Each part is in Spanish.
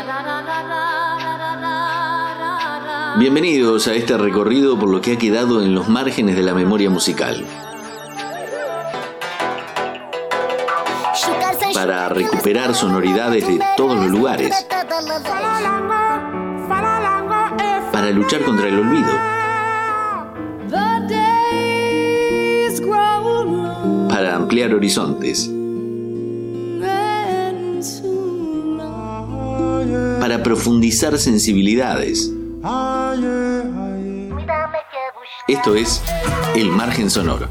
Bienvenidos a este recorrido por lo que ha quedado en los márgenes de la memoria musical. Para recuperar sonoridades de todos los lugares. Para luchar contra el olvido. Para ampliar horizontes. Para profundizar sensibilidades. Esto es El Margen Sonoro.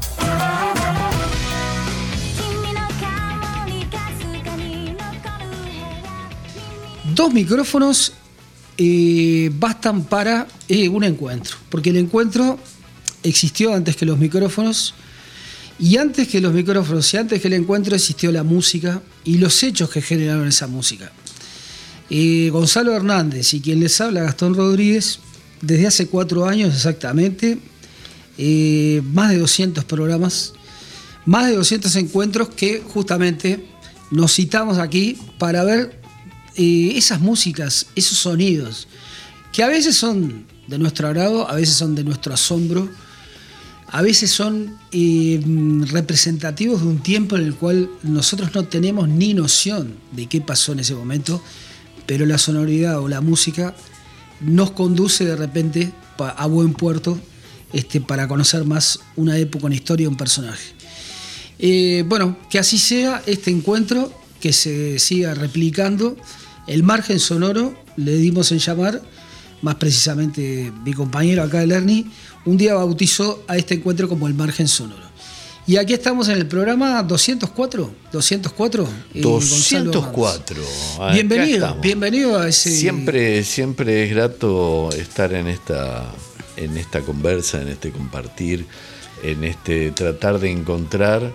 Dos micrófonos bastan para un encuentro, porque el encuentro existió antes que los micrófonos, y antes que los micrófonos y antes que el encuentro existió la música y los hechos que generaron esa música. Gonzalo Hernández y quien les habla, Gastón Rodríguez, desde hace 4 años exactamente, más de 200 programas, más de 200 encuentros que justamente nos citamos aquí para ver esas músicas, esos sonidos, que a veces son de nuestro agrado, a veces son de nuestro asombro, a veces son representativos de un tiempo en el cual nosotros no tenemos ni noción de qué pasó en ese momento, pero la sonoridad o la música nos conduce de repente a buen puerto para conocer más una época, una historia, un personaje. Bueno, que así sea este encuentro, que se siga replicando. El Margen Sonoro le dimos en llamar, más precisamente mi compañero acá, el Ernie, un día bautizó a este encuentro como El Margen Sonoro. Y aquí estamos en el programa 204. 204. 204. Bienvenido a ese. Siempre es grato estar en esta conversa, en este compartir, en este tratar de encontrar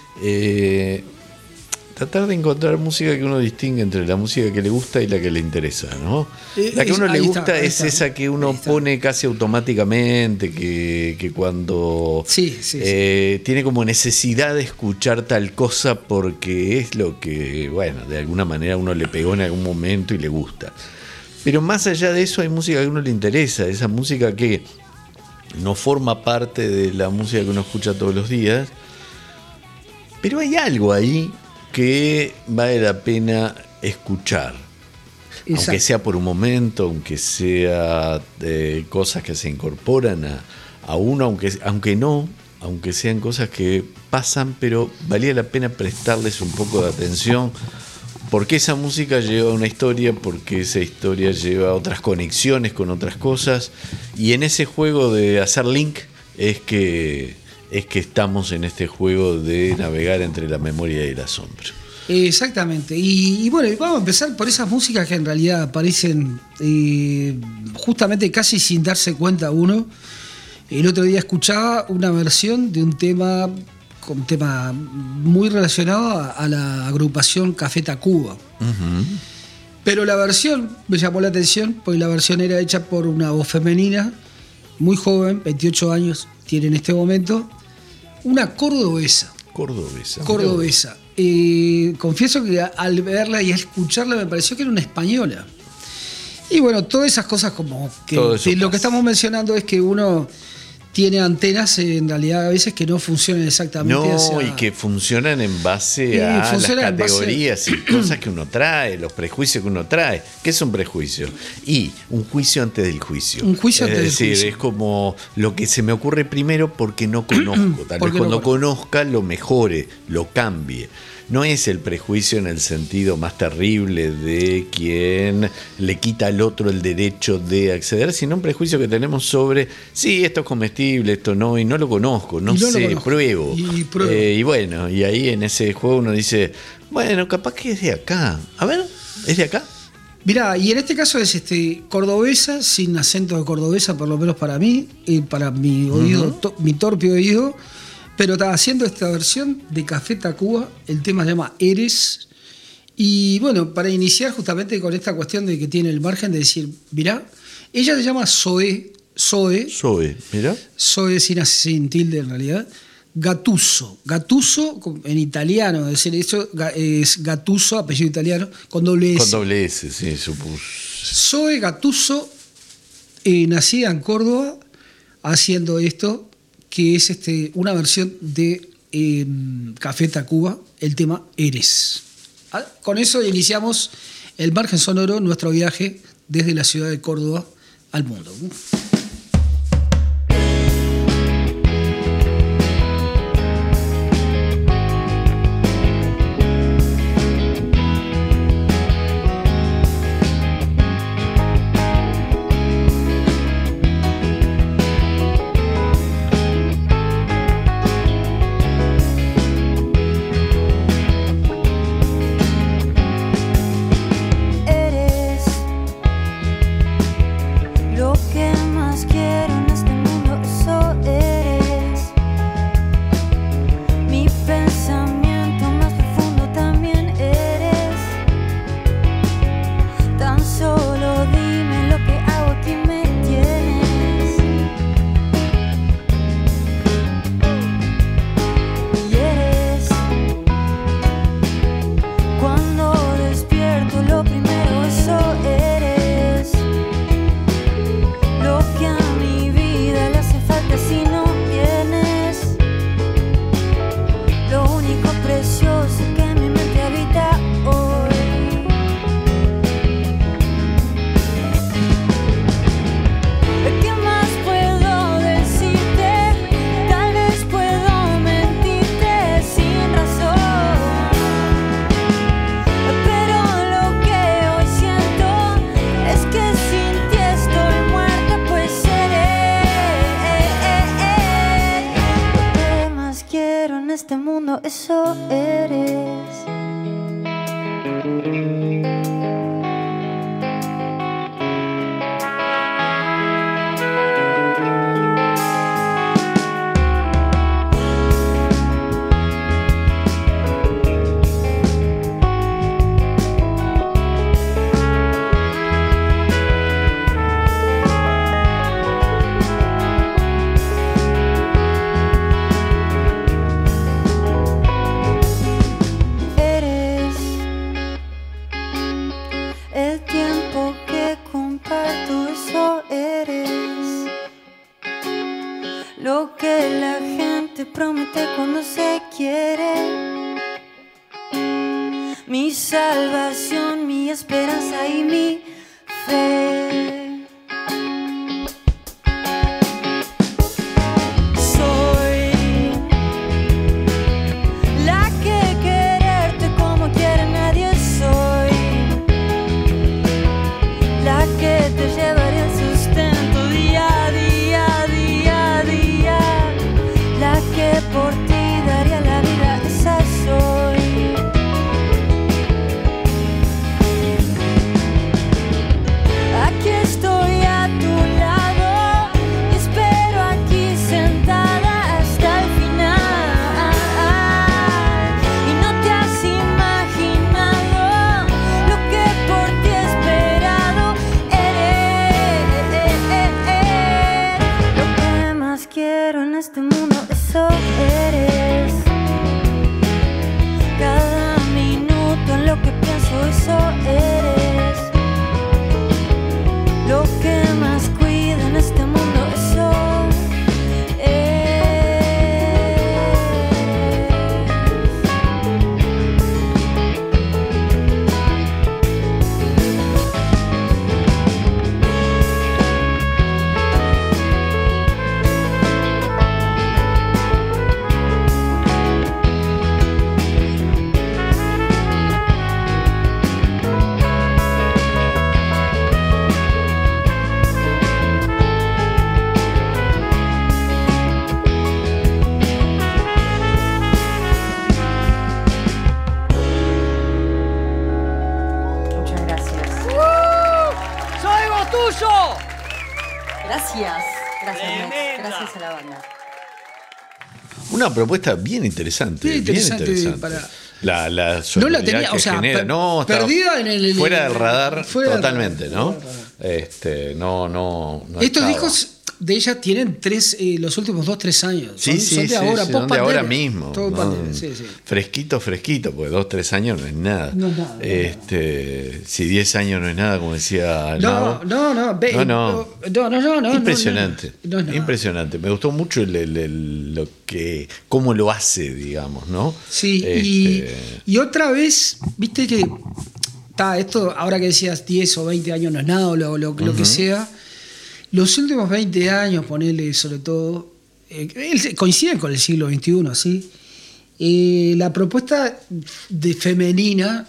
música que uno distingue entre la música que le gusta y la que le interesa, ¿no? La que a uno le gusta es esa que uno pone casi automáticamente, que cuando tiene como necesidad de escuchar tal cosa porque es lo que, bueno, de alguna manera uno le pegó en algún momento y le gusta. Pero más allá de eso hay música que a uno le interesa, esa música que no forma parte de la música que uno escucha todos los días, pero hay algo ahí que vale la pena escuchar. Exacto. Aunque sea por un momento, aunque sea cosas que se incorporan a uno, aunque sean cosas que pasan, pero valía la pena prestarles un poco de atención, porque esa música lleva una historia, porque esa historia lleva otras conexiones con otras cosas, y en ese juego de hacer link es que estamos en este juego de navegar entre la memoria y el asombro. Exactamente. Y bueno, vamos a empezar por esas músicas que en realidad aparecen justamente casi sin darse cuenta uno. El otro día escuchaba una versión de un tema muy relacionado a la agrupación Café Tacuba. Uh-huh. Pero la versión me llamó la atención porque la versión era hecha por una voz femenina, muy joven, 28 años tiene en este momento. Una cordobesa. Confieso que al verla y escucharla me pareció que era una española. Y bueno, todas esas cosas como que lo que estamos mencionando es que uno tiene antenas en realidad a veces que no funcionan exactamente. Y que funcionan en base a las categorías y cosas que uno trae, los prejuicios que uno trae. ¿Qué es un prejuicio? Y un juicio antes del juicio. Un juicio antes del juicio. Es como lo que se me ocurre primero porque no conozco. Tal vez cuando conozca lo mejore, lo cambie. No es el prejuicio en el sentido más terrible de quien le quita al otro el derecho de acceder, sino un prejuicio que tenemos sobre, sí, esto es comestible, esto no, y no lo conozco, no sé, pruebo. Y bueno, y ahí en ese juego uno dice, bueno, capaz que es de acá. A ver, ¿es de acá? Mirá, y en este caso es cordobesa, sin acento de cordobesa, por lo menos para mí, para mi oído, mi torpe oído. Pero estaba haciendo esta versión de Café Tacuba, el tema se llama Eres. Y bueno, para iniciar justamente con esta cuestión de que tiene el margen de decir, mirá, ella se llama Zoe, mirá. Zoe sin tilde en realidad, Gattuso en italiano, es decir, eso es Gattuso, apellido italiano, con doble S. Con doble S, sí, supuse. Zoe Gattuso, nacida en Córdoba, haciendo esto, que es una versión de Café Tacuba, el tema Eres. Con eso iniciamos el Margen Sonoro, nuestro viaje desde la ciudad de Córdoba al mundo. Eso eres. Lo que la gente promete cuando se quiere. Mi salvación, mi esperanza y mi fe. Por ti daría la vida, esa soy. Aquí estoy a tu lado y espero aquí sentada hasta el final. Y no te has imaginado lo que por ti he esperado. Lo que más quiero en este mundo, eso eres. Cada minuto en lo que pienso, eso eres. Lo que más cuido en este mundo, eso gracias a la banda. Una propuesta bien interesante. Bien interesante. La no la tenía, o sea, genera. No, perdida en el fuera del radar fuera totalmente, ¿no? No estos discos de ellas tienen los últimos 2-3 años. Son de ahora, son de ahora mismo. Todo pandemia, Fresquito, pues 2-3 años no es nada. No es nada. Si 10 años no es nada, como decía No. Impresionante. No es nada. Impresionante. Me gustó mucho cómo lo hace, digamos, ¿no? Sí, y otra vez, viste que esto, ahora que decías 10 o 20 años no es nada, o lo que sea, los últimos 20 años, ponele sobre todo, coinciden con el siglo XXI, ¿sí? La propuesta de femenina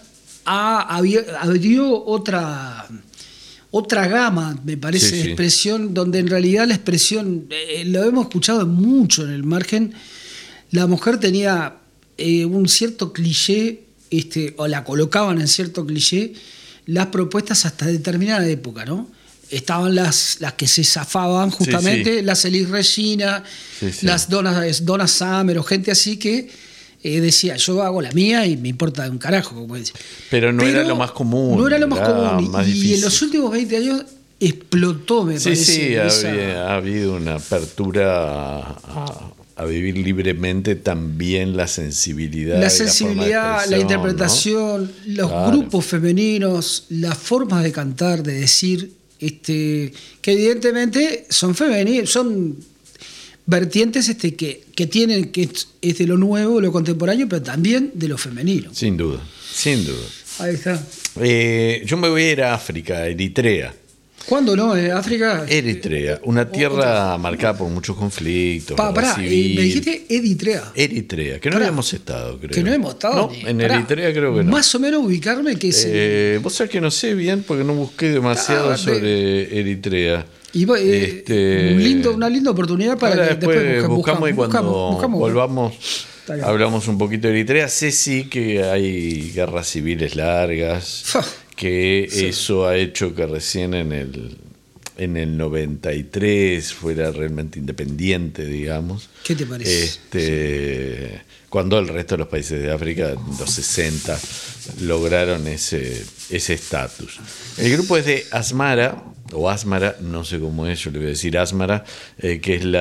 abrió otra gama, me parece, de expresión, donde en realidad la expresión, lo hemos escuchado mucho en el margen, la mujer tenía un cierto cliché, o la colocaban en cierto cliché, las propuestas hasta determinada época, ¿no? Estaban las que se zafaban justamente, las Elis Regina, las Donna Summer o gente así que decía, yo hago la mía y me importa un carajo, como decía. Pero no era lo más común. No era lo más común. Más y difícil. En los últimos 20 años explotó, me parece. Sí, ha habido una apertura a vivir libremente también la sensibilidad. La interpretación, ¿no? Los grupos femeninos, las formas de cantar, de decir, que evidentemente son femeninos, son vertientes que tienen, que es de lo nuevo, lo contemporáneo, pero también de lo femenino. Sin duda. Ahí está. Yo me voy a ir a África, a Eritrea. ¿Cuándo no? ¿África? Eritrea, una tierra marcada por muchos conflictos. Me dijiste Eritrea, que no habíamos estado, creo. Que no hemos estado. No, en Eritrea creo que no. Más o menos ubicarme que es. Vos sabés que no sé bien porque no busqué demasiado sobre Eritrea. Y una linda oportunidad para ahora que después buscamos y cuando volvamos hablamos un poquito de Eritrea. Sé sí que hay guerras civiles largas. Que eso ha hecho que recién en el 93 fuera realmente independiente, digamos. ¿Qué te parece? Cuando el resto de los países de África, en los 60, lograron ese estatus. El grupo es de Asmara, o Asmara, no sé cómo es, yo le voy a decir Asmara, que es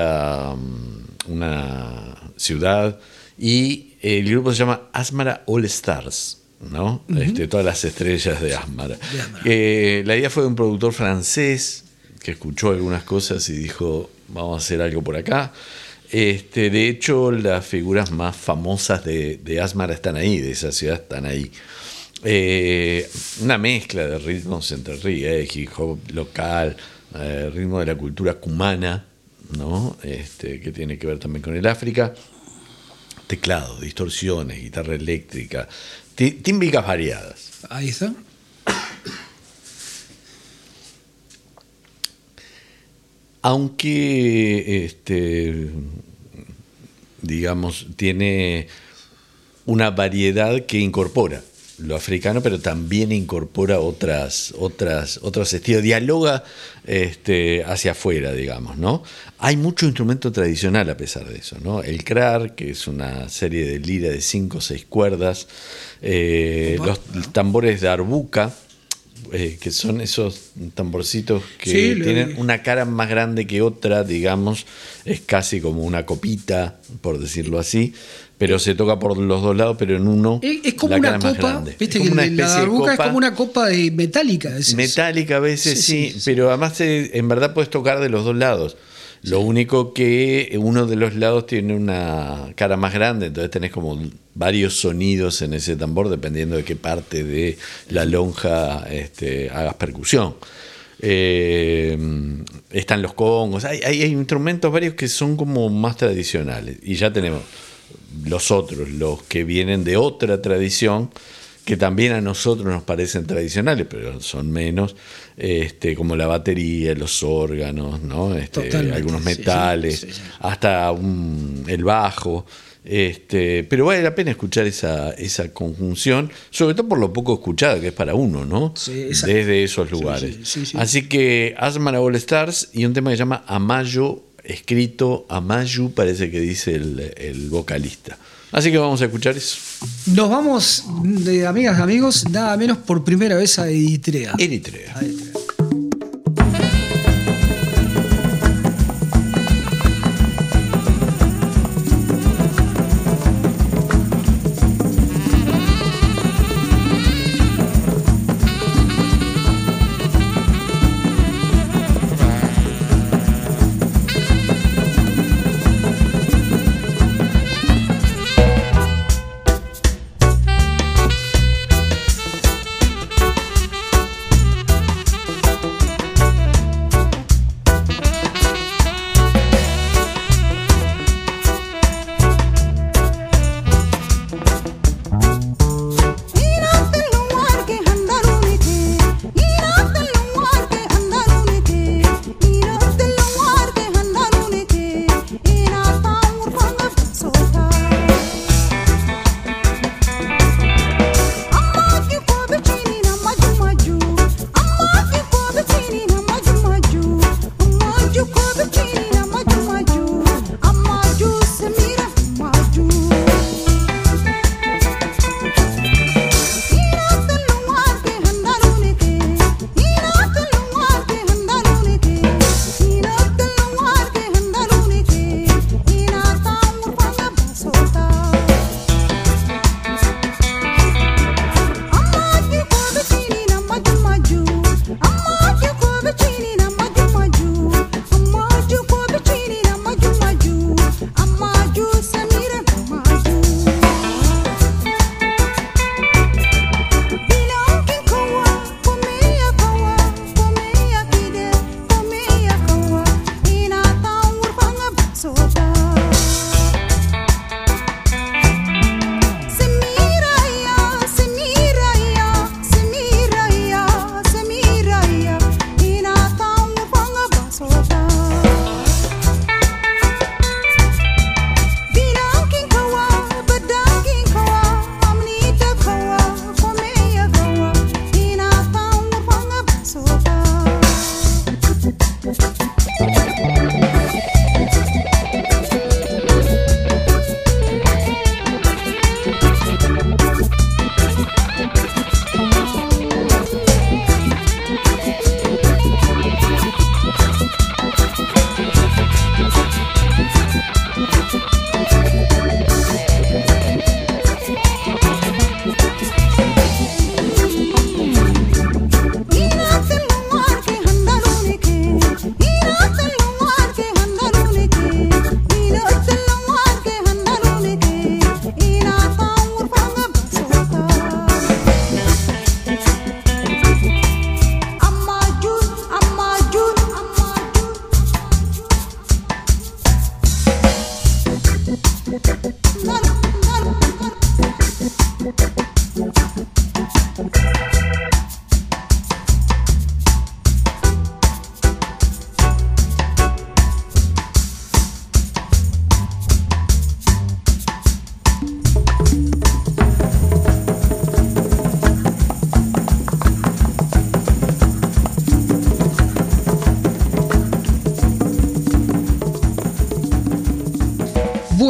una ciudad, y el grupo se llama Asmara All Stars, ¿no? Todas las estrellas de Asmara. La idea fue de un productor francés que escuchó algunas cosas y dijo, vamos a hacer algo por acá. De hecho, las figuras más famosas de Asmara están ahí, de esa ciudad están ahí. Una mezcla de ritmos entre reggae, hip hop local, ritmo de la cultura cumana, ¿no? Que tiene que ver también con el África. Teclados, distorsiones, guitarra eléctrica, tímbicas variadas. Ahí está. Aunque digamos tiene una variedad que incorpora lo africano, pero también incorpora otros estilos, dialoga hacia afuera, digamos, ¿no? Hay mucho instrumento tradicional a pesar de eso, ¿no? El krar, que es una serie de lira de 5 o 6 cuerdas, los tambores de arbuca, que son esos tamborcitos que tienen una cara más grande que otra, digamos, es casi como una copita, por decirlo así, pero se toca por los dos lados, pero en uno es como una copa, viste que la arbuca es como una copa metálica a veces. Metálica a veces, sí, pero además en verdad puedes tocar de los dos lados. Lo único que uno de los lados tiene una cara más grande, entonces tenés como varios sonidos en ese tambor, dependiendo de qué parte de la lonja hagas percusión. Están los congos, hay instrumentos varios que son como más tradicionales. Y ya tenemos los otros, los que vienen de otra tradición, que también a nosotros nos parecen tradicionales, pero son menos, como la batería, los órganos, ¿no? Algunos metales, hasta el bajo. Pero vale la pena escuchar esa conjunción, sobre todo por lo poco escuchada que es para uno, ¿no? Desde esos lugares. Sí. Así que Asmara All Stars y un tema que se llama Amayo, escrito Amayu, parece que dice el vocalista. Así que vamos a escuchar eso. Nos vamos, de amigas y amigos, nada menos por primera vez a Eritrea. Eritrea.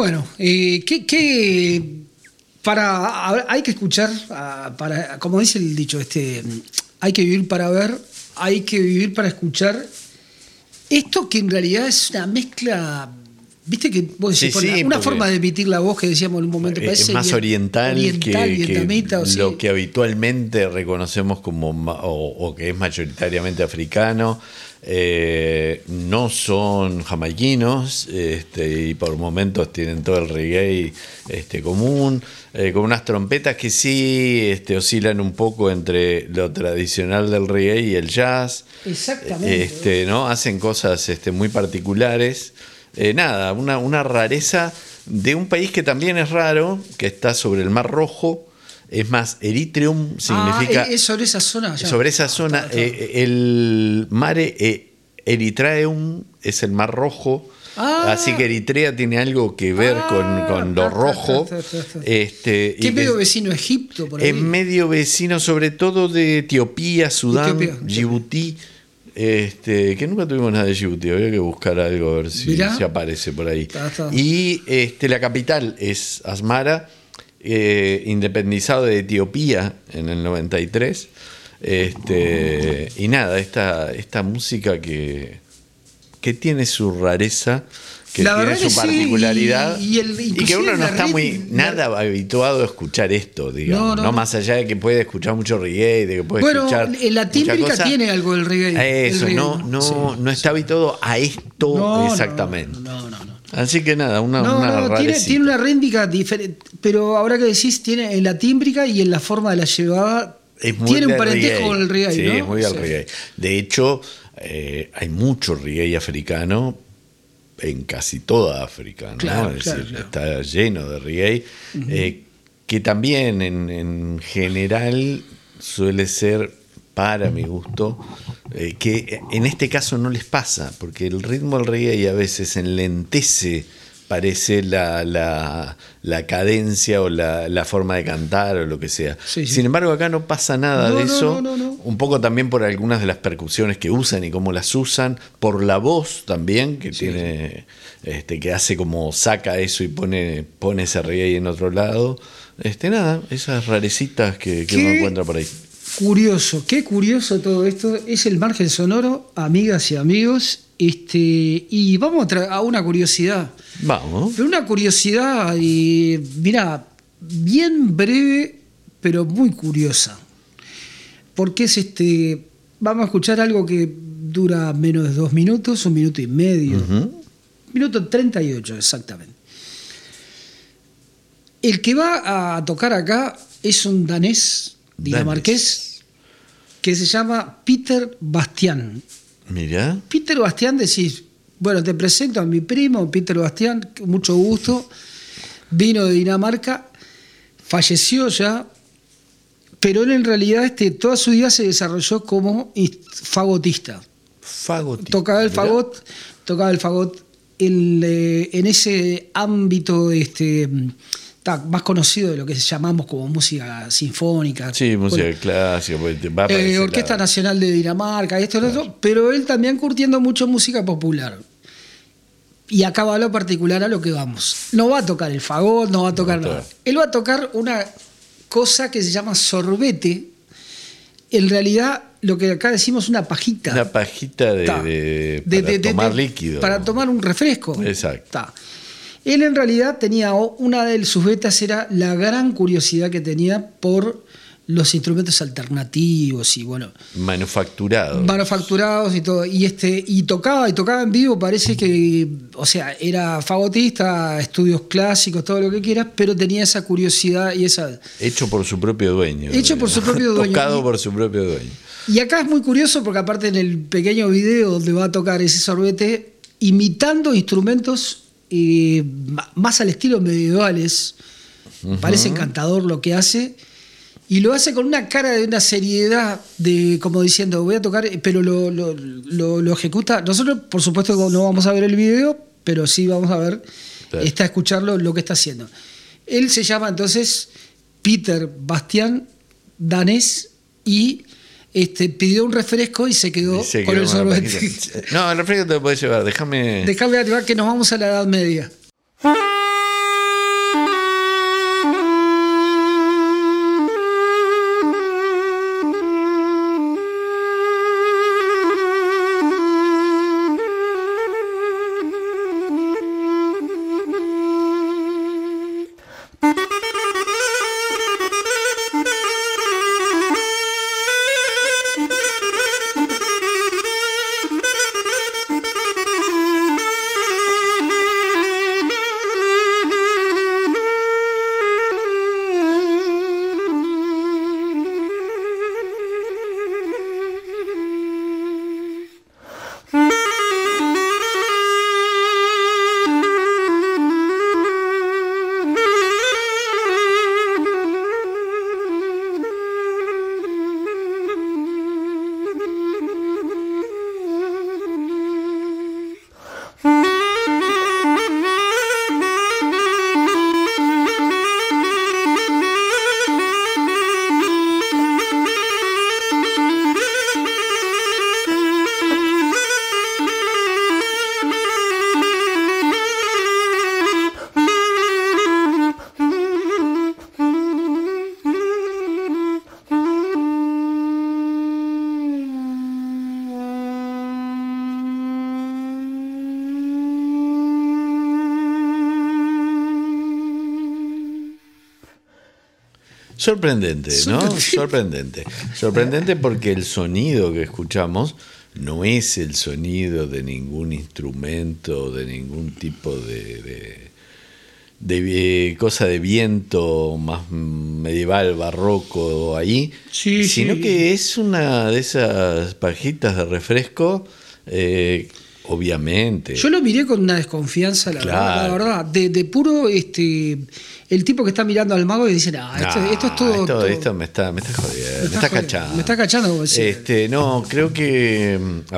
Bueno, hay que escuchar, como dice el dicho, hay que vivir para ver, hay que vivir para escuchar. Esto que en realidad es una mezcla, viste que vos decís, una forma de emitir la voz que decíamos en un momento. Es más oriental que lo que habitualmente reconocemos como, o que es mayoritariamente africano. No son jamaiquinos, y por momentos tienen todo el reggae común, con unas trompetas que sí oscilan un poco entre lo tradicional del reggae y el jazz. Exactamente. ¿no? Hacen cosas muy particulares. Nada, una rareza de un país que también es raro, que está sobre el Mar Rojo. Es más, Eritreum significa... es sobre esa zona. Ya. Sobre esa zona. El Mare Eritreum es el Mar Rojo. Así que Eritrea tiene algo que ver con lo rojo. ¿Qué es medio vecino a Egipto? Por ahí? Es medio vecino sobre todo de Etiopía, Sudán, Djibouti. Que nunca tuvimos nada de Djibouti. Habría que buscar algo a ver si aparece por ahí. Y la capital es Asmara. Independizado de Etiopía en el 93, y nada, esta música que tiene su rareza, que tiene su particularidad, y que uno no está nada habituado a escuchar esto, digamos, no más allá de que puede escuchar mucho reggae, de que puede escuchar la tímbrica tiene algo del reggae. Eso, no está habituado a esto exactamente. No. Así que nada, una tiene una rítmica diferente, pero ahora que decís, tiene en la tímbrica y en la forma de la llevada, tiene un parentesco con el reggae. Sí, ¿no? es muy del reggae. De hecho, hay mucho reggae africano en casi toda África, ¿no? Claro, está lleno de reggae, que también en general suele ser, para mi gusto, que en este caso no les pasa, porque el ritmo del reggae a veces enlentece, parece la cadencia o la forma de cantar o lo que sea. Sin embargo, acá no pasa nada de eso. No. Un poco también por algunas de las percusiones que usan y cómo las usan, por la voz también, que tiene, que hace como saca eso y pone ese reggae en otro lado. Nada, esas rarecitas que uno encuentra por ahí. Qué curioso todo esto. Es el margen sonoro, amigas y amigos. Y vamos a una curiosidad. Vamos. Pero una curiosidad, mira, bien breve, pero muy curiosa. Porque vamos a escuchar algo que dura menos de 2 minutos, 1 minuto y medio. Minuto 38 exactamente. El que va a tocar acá es un danés dinamarqués que se llama Peter Bastian. Mira. Peter Bastian, decís, bueno, te presento a mi primo Peter Bastian, mucho gusto. Vino de Dinamarca, falleció ya, pero él en realidad toda su vida se desarrolló como fagotista. Tocaba el fagot en ese ámbito más conocido de lo que llamamos como música sinfónica. Sí, música clásica. Orquesta Nacional de Dinamarca, esto y lo otro, pero él también curtiendo mucho música popular. Y acá va lo particular a lo que vamos. No va a tocar el fagot, no va a tocar nada. Él va a tocar una cosa que se llama sorbete. En realidad, lo que acá decimos una pajita. Una pajita para tomar líquido. Para tomar un refresco. Exacto. Él en realidad tenía, una de sus betas era la gran curiosidad que tenía por los instrumentos alternativos y bueno. Manufacturados y todo. Y tocaba en vivo, parece que, o sea, era fagotista, estudios clásicos, todo lo que quieras, pero tenía esa curiosidad y esa. Hecho por su propio dueño. Tocado por su propio dueño. Y acá es muy curioso porque aparte en el pequeño video donde va a tocar ese sorbete, imitando instrumentos más al estilo medievales, parece encantador lo que hace, y lo hace con una cara de una seriedad, como diciendo, voy a tocar, pero lo ejecuta. Nosotros, por supuesto, no vamos a ver el video, pero sí vamos a ver, está a escucharlo lo que está haciendo. Él se llama entonces Peter Bastian, danés, y pidió un refresco y se quedó con el sorbete. No, el refresco te lo podés llevar, déjame activar que nos vamos a la Edad Media. Sorprendente, ¿no? Sorprendente porque el sonido que escuchamos no es el sonido de ningún instrumento, de ningún tipo de cosa de viento más medieval, barroco ahí, sino que es una de esas pajitas de refresco, obviamente. Yo lo miré con una desconfianza, la verdad, de puro el tipo que está mirando al mago y dice, esto es todo. Esto me está jodiendo, me está cachando. Me está cachando. No, creo que, a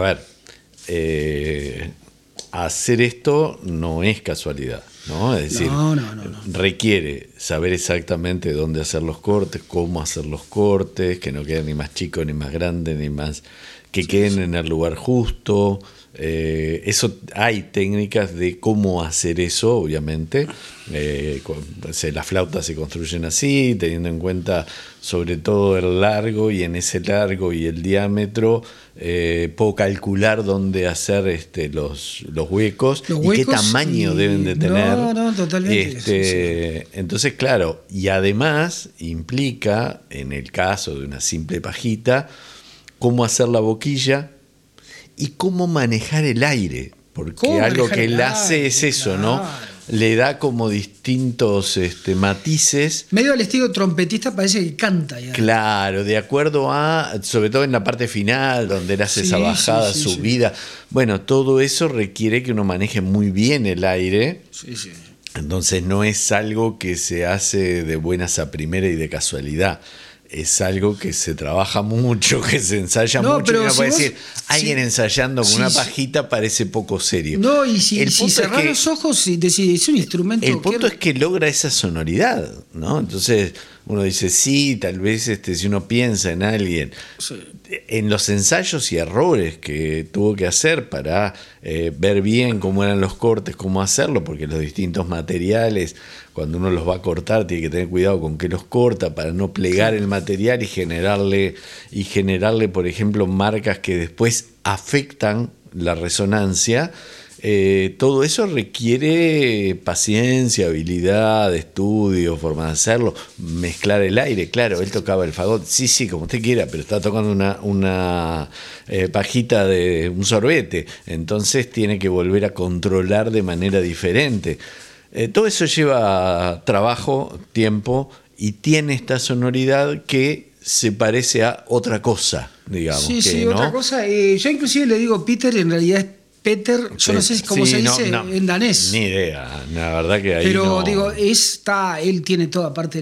ver, hacer esto no es casualidad, ¿no? Es decir, no. requiere saber exactamente dónde hacer los cortes, cómo hacer los cortes, que no queden ni más chicos, ni más grandes, ni más, que queden en el lugar justo. Eso, hay técnicas de cómo hacer eso, obviamente. Las flautas se construyen así, teniendo en cuenta sobre todo el largo, y en ese largo y el diámetro puedo calcular dónde hacer los huecos y qué tamaño deben de tener. No, totalmente. Entonces, claro, y además implica, en el caso de una simple pajita, cómo hacer la boquilla y cómo manejar el aire, porque algo que él hace es eso, ¿no? Le da como distintos matices. Medio al estilo trompetista, parece que canta ya. Claro, de acuerdo a, sobre todo en la parte final, donde él hace esa bajada, subida. Bueno, todo eso requiere que uno maneje muy bien el aire. Sí. Entonces no es algo que se hace de buenas a primera y de casualidad. Es algo que se trabaja mucho, que se ensaya mucho. Pero y uno puede decir, alguien ensayando con una pajita parece poco serio. No, y si cerrás los ojos y decís, es un instrumento. El punto es que logra esa sonoridad, ¿no? Entonces uno dice, sí, tal vez si uno piensa en alguien, en los ensayos y errores que tuvo que hacer para ver bien cómo eran los cortes, cómo hacerlo, porque los distintos materiales, cuando uno los va a cortar, tiene que tener cuidado con qué los corta para no plegar el material y generarle, por ejemplo, marcas que después afectan la resonancia. Todo eso requiere paciencia, habilidad, estudio, forma de hacerlo, mezclar el aire. Claro, él tocaba el fagot, sí, como usted quiera, pero está tocando una pajita de un sorbete, entonces tiene que volver a controlar de manera diferente. Todo eso lleva trabajo, tiempo, y tiene esta sonoridad que se parece a otra cosa, digamos. Sí, otra cosa. Yo inclusive le digo Peter, en realidad es Peter, yo no sé cómo se dice en danés. Ni idea, la verdad que ahí pero no. Digo, él tiene toda parte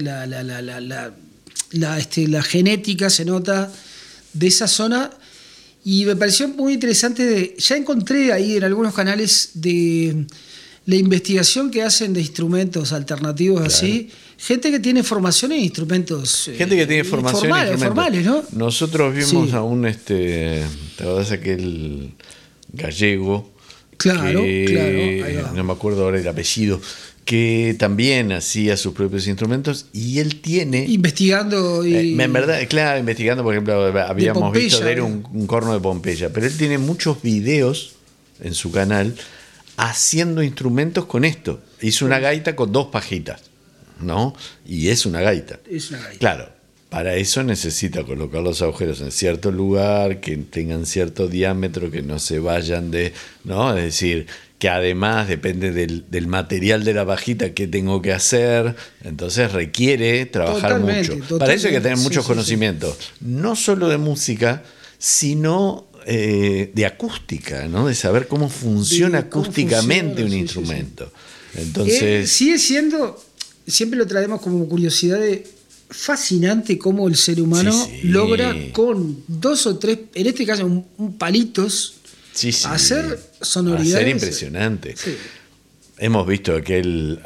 la genética, se nota, de esa zona, y me pareció muy interesante. Ya encontré ahí en algunos canales de la investigación que hacen de instrumentos alternativos, así, gente que tiene formación en instrumentos. Gente que tiene formación formales, ¿no? Nosotros vimos a un, ¿te acordás aquel gallego? Claro. No me acuerdo ahora el apellido, que también hacía sus propios instrumentos, y él tiene... Investigando en verdad, claro, investigando, por ejemplo, habíamos visto de él un corno de Pompeya, pero él tiene muchos videos en su canal haciendo instrumentos con esto. Hizo una gaita con 2 pajitas, ¿no? Y es una gaita. Claro, para eso necesita colocar los agujeros en cierto lugar, que tengan cierto diámetro, que no se vayan ¿no? Es decir, que además depende del material de la pajita que tengo que hacer, entonces requiere trabajar mucho. Para eso hay que tener muchos conocimientos, no solo de música, sino de acústica, ¿no? De saber cómo funciona acústicamente un instrumento. Entonces sigue siendo, siempre lo traemos como curiosidad, fascinante cómo el ser humano logra con 2 o 3, en este caso un palitos, hacer sonoridades. Hacer impresionante. Hemos visto aquel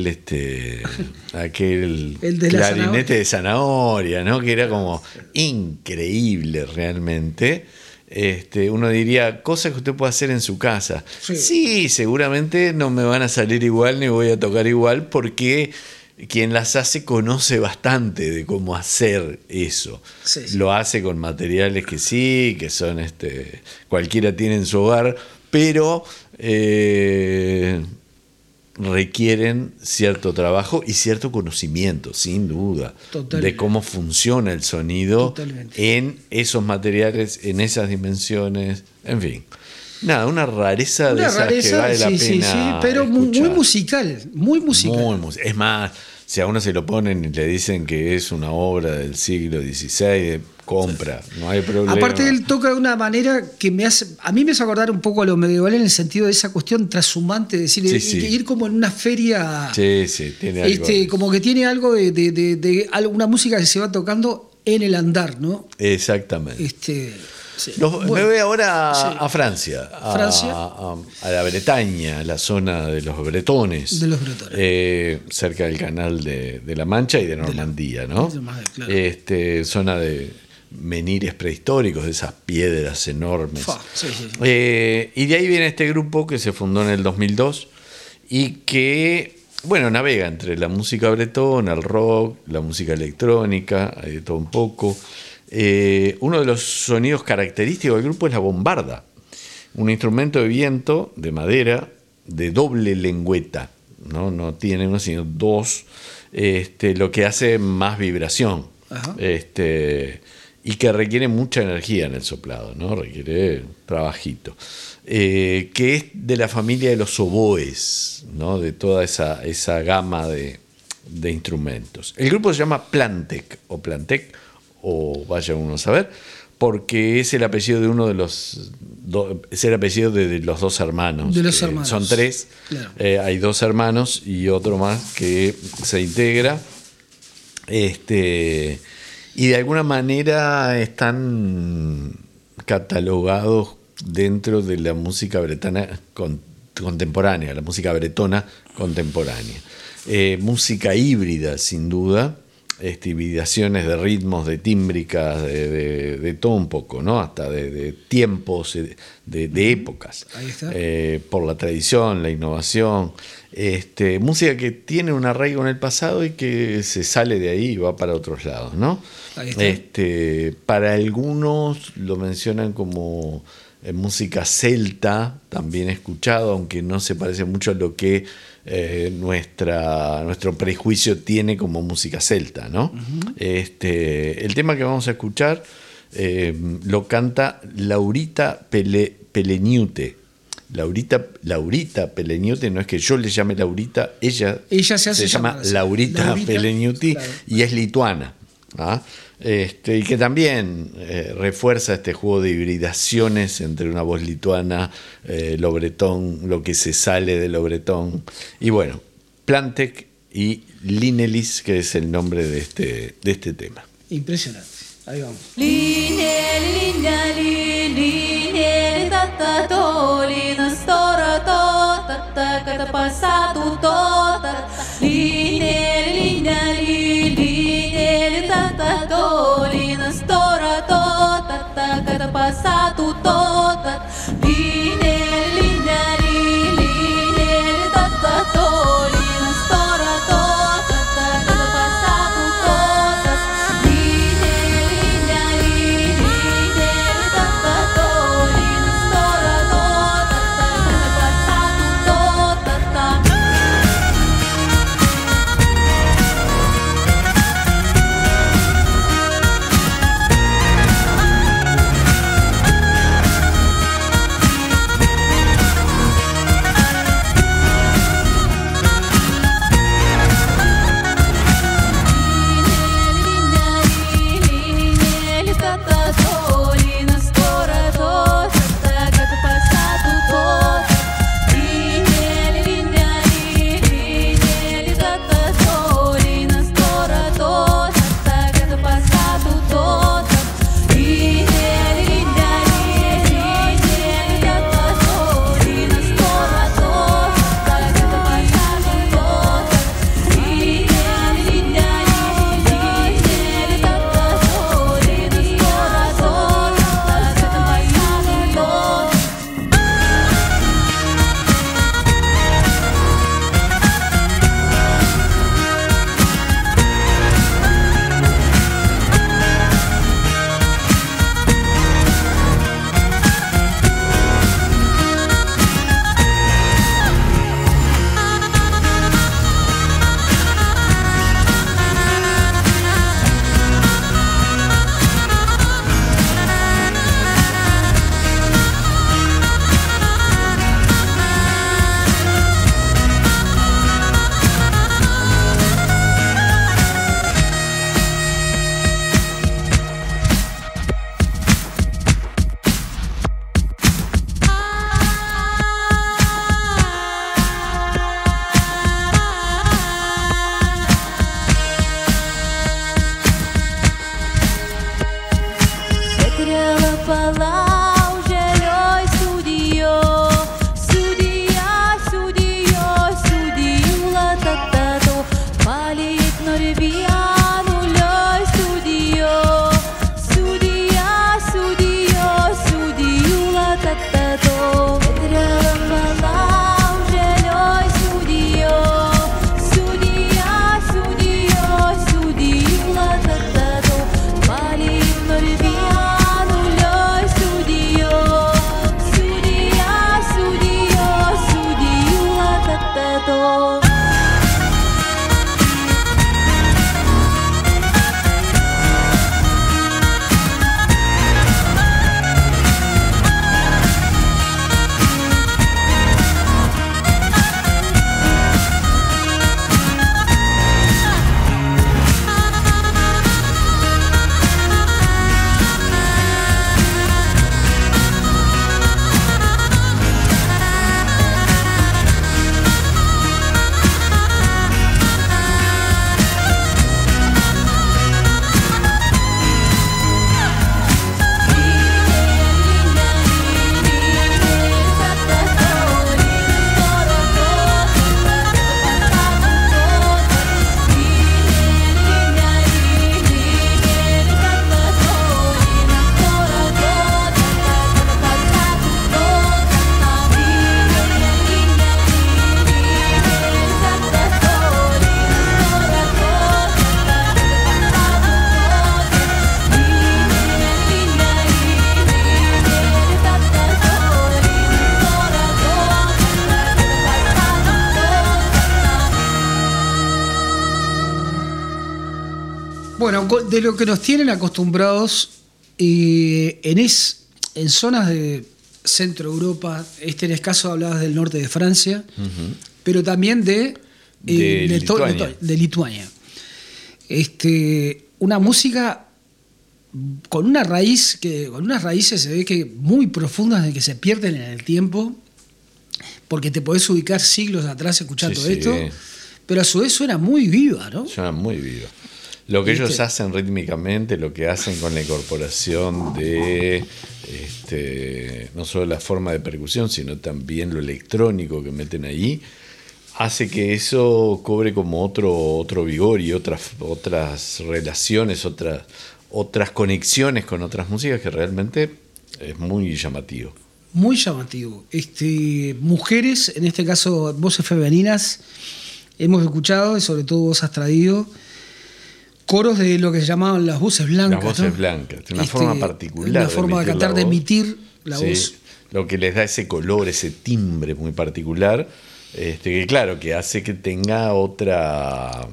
clarinete de zanahoria, ¿no? Que era como increíble realmente. Uno diría, cosas que usted puede hacer en su casa. Sí, seguramente no me van a salir igual ni voy a tocar igual, porque quien las hace conoce bastante de cómo hacer eso. Lo hace con materiales que son cualquiera tiene en su hogar, pero requieren cierto trabajo y cierto conocimiento, sin duda, de cómo funciona el sonido en esos materiales, en esas dimensiones, en fin. Nada, una rareza de esas que vale la pena. Sí, pero muy musical, muy musical. Es más, si a uno se lo ponen y le dicen que es una obra del siglo XVI, compra, no hay problema. Aparte él toca de una manera que a mí me hace acordar un poco a lo medieval en el sentido de esa cuestión trashumante, decir, ir como en una feria. Sí, tiene algo. Como que tiene algo de alguna música que se va tocando en el andar, ¿no? Exactamente. Me voy ahora a Francia, a la Bretaña, a la zona de los bretones. Cerca del Canal de la Mancha y de Normandía, ¿no? Claro. Zona de menires prehistóricos, de esas piedras enormes. Y de ahí viene este grupo que se fundó en el 2002 y que, navega entre la música bretona, el rock, la música electrónica, hay de todo un poco. Uno de los sonidos característicos del grupo es la bombarda, un instrumento de viento de madera de doble lengüeta, no tiene uno sino dos, lo que hace más vibración. Y que requiere mucha energía en el soplado, ¿no? Requiere trabajito, que es de la familia de los oboes, ¿no? De toda esa gama de instrumentos. El grupo se llama Plantec o vaya uno a saber, porque es el apellido de uno de los es el apellido de los dos hermanos. De los hermanos. Son tres. Claro. Hay dos hermanos y otro más que se integra. Y de alguna manera están catalogados dentro de la música bretana contemporánea, la música bretona contemporánea. Música híbrida, sin duda. Hibridaciones de ritmos, de tímbricas, de todo un poco, ¿no? Hasta de tiempos, de épocas. Ahí está. Por la tradición, la innovación. Música que tiene un arraigo en el pasado y que se sale de ahí y va para otros lados, ¿no? Ahí está. Para algunos lo mencionan como música celta, también he escuchado, aunque no se parece mucho a lo que nuestro prejuicio tiene como música celta, ¿no? Uh-huh. El tema que vamos a escuchar lo canta Laurita Peleniute. Laurita Peleniute, no es que yo le llame Laurita, ella se llama Laurita Peleniute, claro. Y es lituana. Y que también refuerza este juego de hibridaciones entre una voz lituana, lo bretón, lo que se sale de lo bretón. Y bueno, Plantec y Linelis, que es el nombre de este tema. Impresionante. Ahí vamos. Dolina stora tota ta kada passato tota line tota dolina stora tota ta kada passato tota line tota dolina stora tota ta kada passato tota. de lo que nos tienen acostumbrados en zonas de Centro Europa, en el caso hablabas del norte de Francia, pero también de Lituania. Una música con unas raíces se ve que muy profundas de que se pierden en el tiempo, porque te podés ubicar siglos atrás escuchando esto, pero a su vez suena muy viva, ¿no? Suena muy viva. Lo que ellos hacen rítmicamente, lo que hacen con la incorporación de no solo la forma de percusión, sino también lo electrónico que meten ahí, hace que eso cobre como otro vigor y otras relaciones, otras conexiones con otras músicas que realmente es muy llamativo. Muy llamativo. Mujeres, en este caso voces femeninas, hemos escuchado, y sobre todo vos has traído coros de lo que se llamaban las voces blancas. Las voces blancas, de una forma particular. Una forma de cantar, de emitir la voz. Lo que les da ese color, ese timbre muy particular, que claro, que hace que tenga otro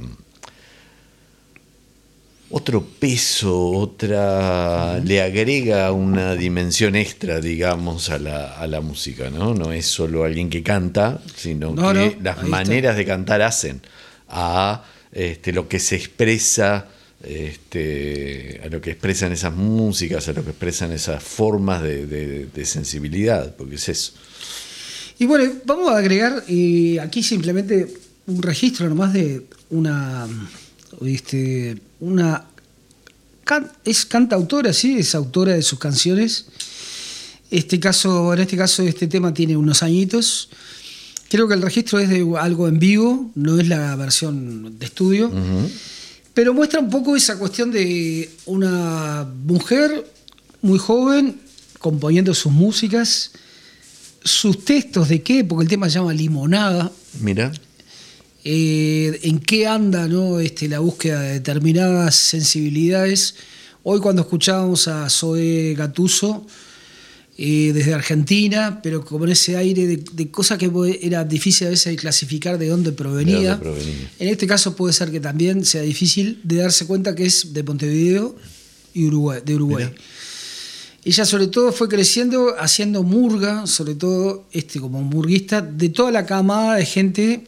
peso, le agrega una dimensión extra, digamos, a la música, ¿no? No es solo alguien que canta, sino que las maneras de cantar hacen a lo que se expresa, a lo que expresan esas músicas, a lo que expresan esas formas de sensibilidad, porque es eso. Y bueno, vamos a agregar aquí simplemente un registro nomás de es cantautora, sí, es autora de sus canciones. En este caso, este tema tiene unos añitos. Creo que el registro es de algo en vivo, no es la versión de estudio, pero muestra un poco esa cuestión de una mujer muy joven componiendo sus músicas, sus textos de qué, porque el tema se llama Limonada. Mira. En qué anda, ¿no? La búsqueda de determinadas sensibilidades. Hoy cuando escuchábamos a Zoe Gattuso desde Argentina, pero con ese aire de cosa que era difícil a veces de clasificar de dónde provenía. En este caso puede ser que también sea difícil de darse cuenta que es de Montevideo y de Uruguay. Mira. Ella sobre todo fue creciendo haciendo murga, sobre todo como murguista, de toda la camada de gente,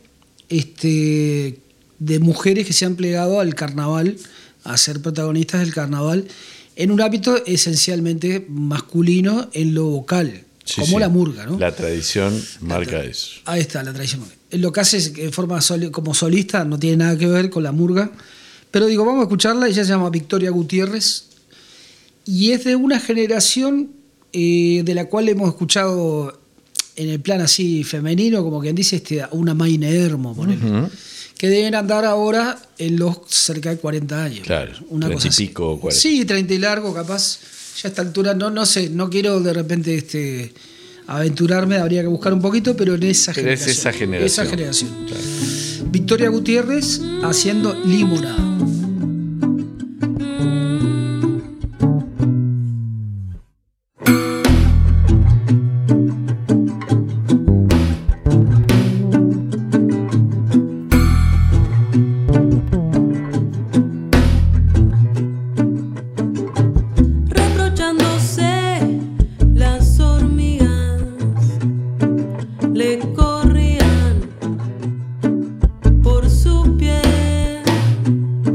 de mujeres que se han plegado al carnaval, a ser protagonistas del carnaval, en un ámbito esencialmente masculino en lo vocal, como la murga, ¿no? La tradición marca eso. Ahí está, la tradición. Lo que hace es que en forma como solista no tiene nada que ver con la murga, pero digo, vamos a escucharla. Ella se llama Victoria Gutiérrez y es de una generación de la cual hemos escuchado en el plan así femenino, como quien dice, una Maine Hermo, que deben andar ahora en los cerca de 40 años. Claro, una 30 cosa y pico, así. 40. Sí, 30 y largo, capaz. Ya a esta altura, no sé, no quiero de repente aventurarme, habría que buscar un poquito, pero en esa generación. Es esa generación. Esa generación. Claro. Victoria Gutiérrez haciendo Limonada. Por su piel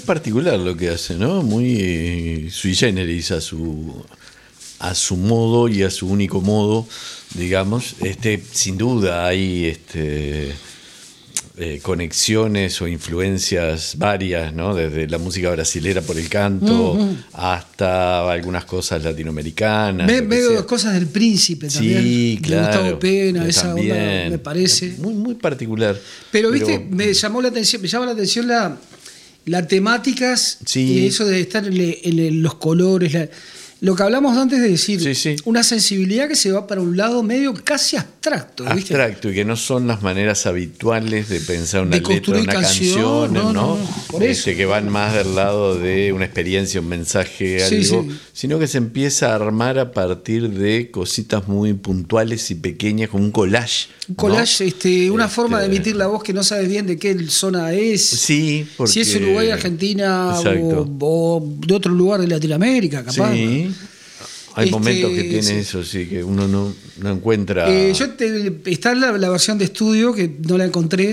particular lo que hace, ¿no? Muy sui generis a su modo y a su único modo, digamos. Sin duda hay conexiones o influencias varias, ¿no? Desde la música brasilera por el canto hasta algunas cosas latinoamericanas. Medio cosas del Príncipe también. Sí, claro. De Gustavo Pena, esa también, onda, me parece. Muy, muy particular. Pero viste, me llama la atención las temáticas y eso de estar en los colores, lo que hablamos antes de decir, una sensibilidad que se va para un lado medio casi abstracto. ¿viste? Abstracto, y que no son las maneras habituales de pensar una letra, una canción, ¿no? Por eso. Que van más del lado de una experiencia, un mensaje, algo, sino que se empieza a armar a partir de cositas muy puntuales y pequeñas, como un collage. Un collage, ¿no? Una forma de emitir la voz que no sabes bien de qué zona es. Sí, porque... Si es Uruguay, Argentina o de otro lugar de Latinoamérica, capaz. Sí. Hay momentos que tiene eso, sí, que uno no encuentra... Está la versión de estudio, que no la encontré.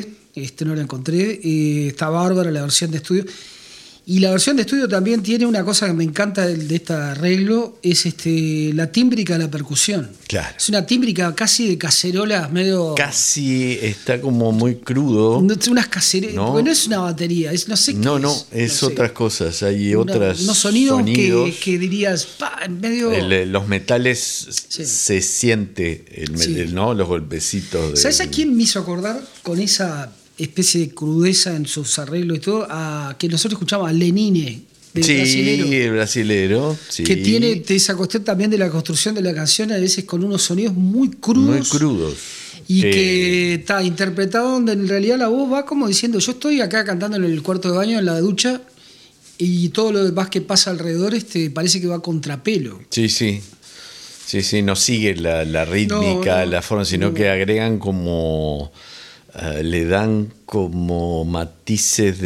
Está bárbara la versión de estudio. Y la versión de estudio también tiene una cosa que me encanta de este arreglo, es la tímbrica de la percusión. Claro. Es una tímbrica casi de cacerolas, medio... Casi está como muy crudo. Unas cacerolas, ¿no? Porque no es una batería, no sé qué es otras cosas, hay unos sonidos que dirías, medio... los metales se siente, ¿no? Los golpecitos. ¿Sabes a quién me hizo acordar con esa especie de crudeza en sus arreglos y todo? Que nosotros escuchamos a Lenine, el brasilero, que tiene esa cuestión también de la construcción de la canción, a veces con unos sonidos muy crudos. Y que está interpretado donde en realidad la voz va como diciendo, yo estoy acá cantando en el cuarto de baño, en la ducha, y todo lo demás que pasa alrededor parece que va a contrapelo. Sí, no sigue la rítmica, la forma, sino que agregan como... le dan como matices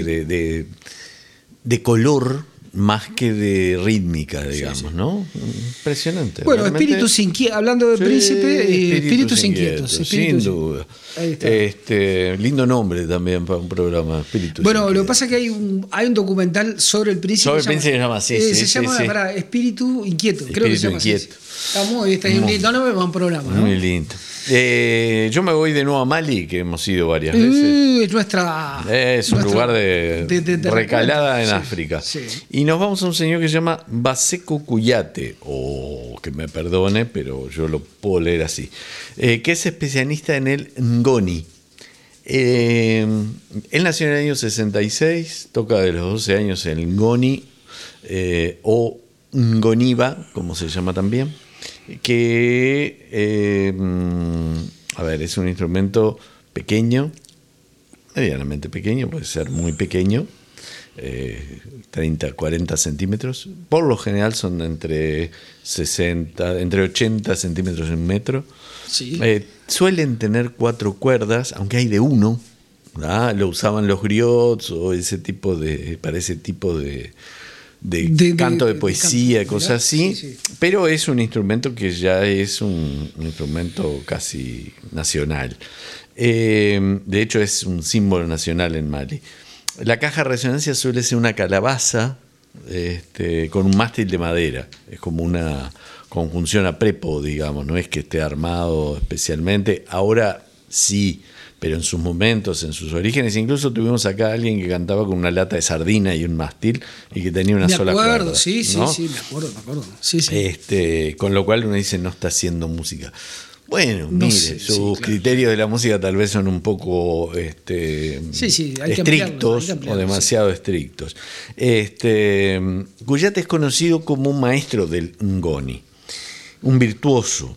de color más que de rítmica, digamos, ¿no? Impresionante. Bueno, realmente. Espíritus Inquietos, hablando del Príncipe, Espíritus Inquietos. Sin duda. Lindo nombre también para un programa, Espíritus Inquietos. Lo que pasa es que hay un documental sobre el Príncipe. Sobre el Príncipe se llama así. Se llama Espíritu Inquieto, creo que se llama así. Está muy lindo, no me va un programa, ¿no? Muy lindo. Yo me voy de nuevo a Mali, que hemos ido varias veces. Es un lugar de recalada en África. Sí. Y nos vamos a un señor que se llama Baseko Kuyate, o que me perdone, pero yo lo puedo leer así, que es especialista en el ngoni. Él nació en el año 66, toca de los 12 años el ngoni, o ngoniba, como se llama también, que es un instrumento pequeño, medianamente pequeño, puede ser muy pequeño, 30, 40 centímetros. Por lo general son entre 80 centímetros y 1 metro. Sí. Suelen tener 4 cuerdas, aunque hay de 1. Lo usaban los griots o para ese tipo de canto de poesía, de cosas así, sí. Pero es un instrumento que ya es un instrumento casi nacional. De hecho es un símbolo nacional en Mali. La caja de resonancia suele ser una calabaza con un mástil de madera, es como una conjunción a prepo, digamos, no es que esté armado especialmente. Ahora sí, pero en sus momentos, en sus orígenes, incluso tuvimos acá a alguien que cantaba con una lata de sardina y un mástil y que tenía una sola cuerda. Me acuerdo. Sí. Con lo cual uno dice, no está haciendo música. Bueno, sus criterios de la música tal vez son un poco estrictos o demasiado estrictos. Kuyate es conocido como un maestro del ngoni, un virtuoso.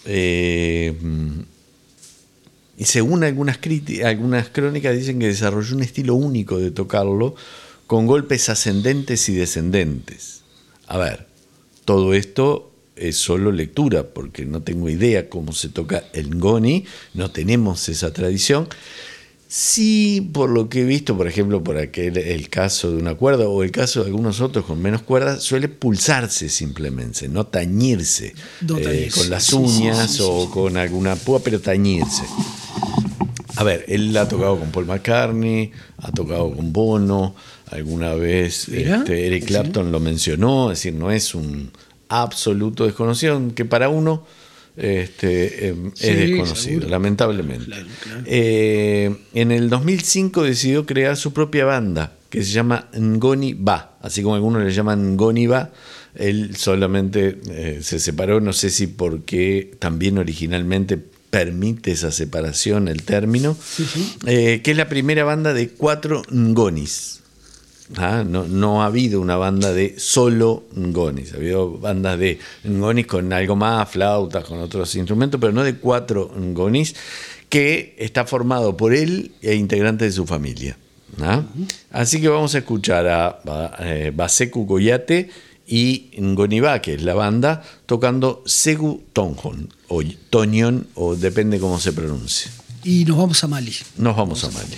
Y según algunas crónicas dicen que desarrolló un estilo único de tocarlo, con golpes ascendentes y descendentes. A ver, todo esto es solo lectura, porque no tengo idea cómo se toca el ngoni, no tenemos esa tradición. Sí, por lo que he visto, por ejemplo, el caso de una cuerda o el caso de algunos otros con menos cuerdas, suele pulsarse simplemente, no tañirse, con las uñas o con alguna púa, pero tañirse. A ver, él ha tocado con Paul McCartney, ha tocado con Bono, alguna vez Eric Clapton lo mencionó, es decir, no es un absoluto desconocido, que para uno es desconocido, seguro. Lamentablemente. Claro. En el 2005 decidió crear su propia banda, que se llama Ngoni Ba, así como algunos le llaman Ngoni Ba. Él solamente se separó, no sé si porque también originalmente permite esa separación el término, que es la primera banda de 4 ngonis. No ha habido una banda de solo ngonis, ha habido bandas de ngonis con algo más, flautas, con otros instrumentos, pero no de 4 ngonis, que está formado por él e integrantes de su familia. Así que vamos a escuchar a Baseku Koyate y Ngoni Ba, que es la banda, tocando Segu Tonjon o Toñón, o depende cómo se pronuncie. Y nos vamos a Mali. Nos vamos a Mali.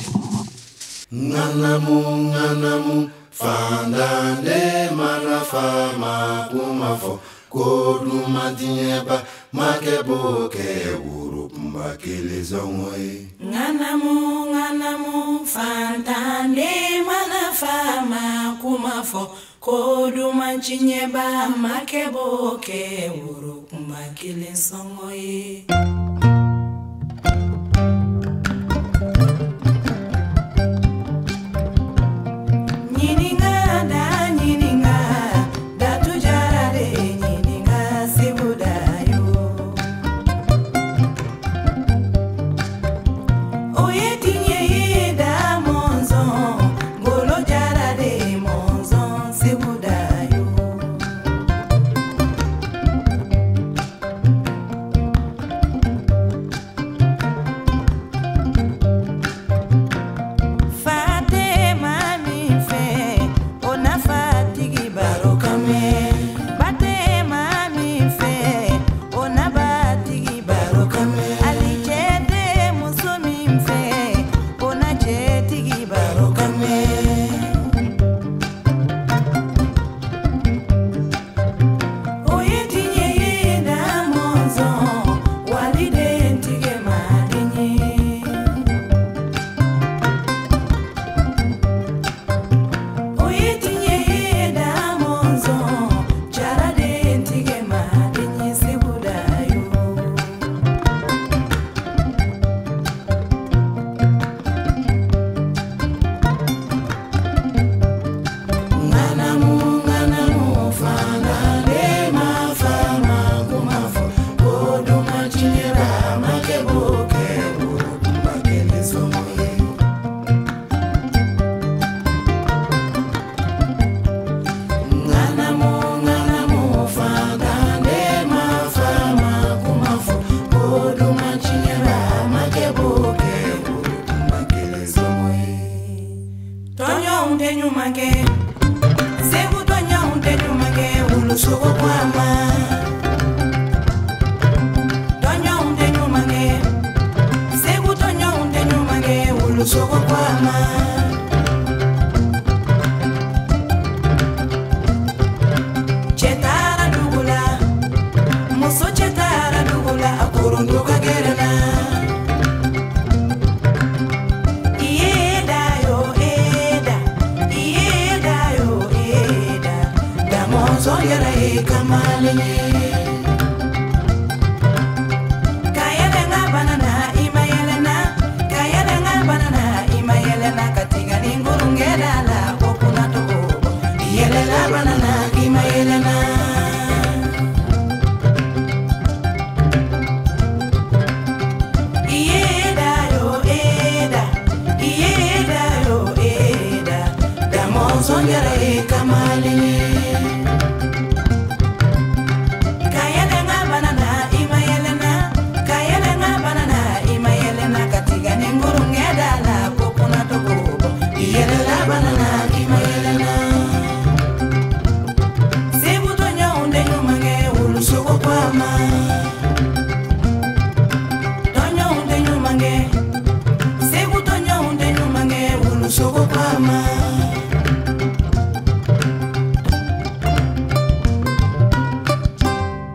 Nganamu fandane manafama kumafo koduma dieba makeboke urupumba kilizongoi. Nganamu fandane manafama kumafo koduma chinyeba makeboke urupumba kilizongoi.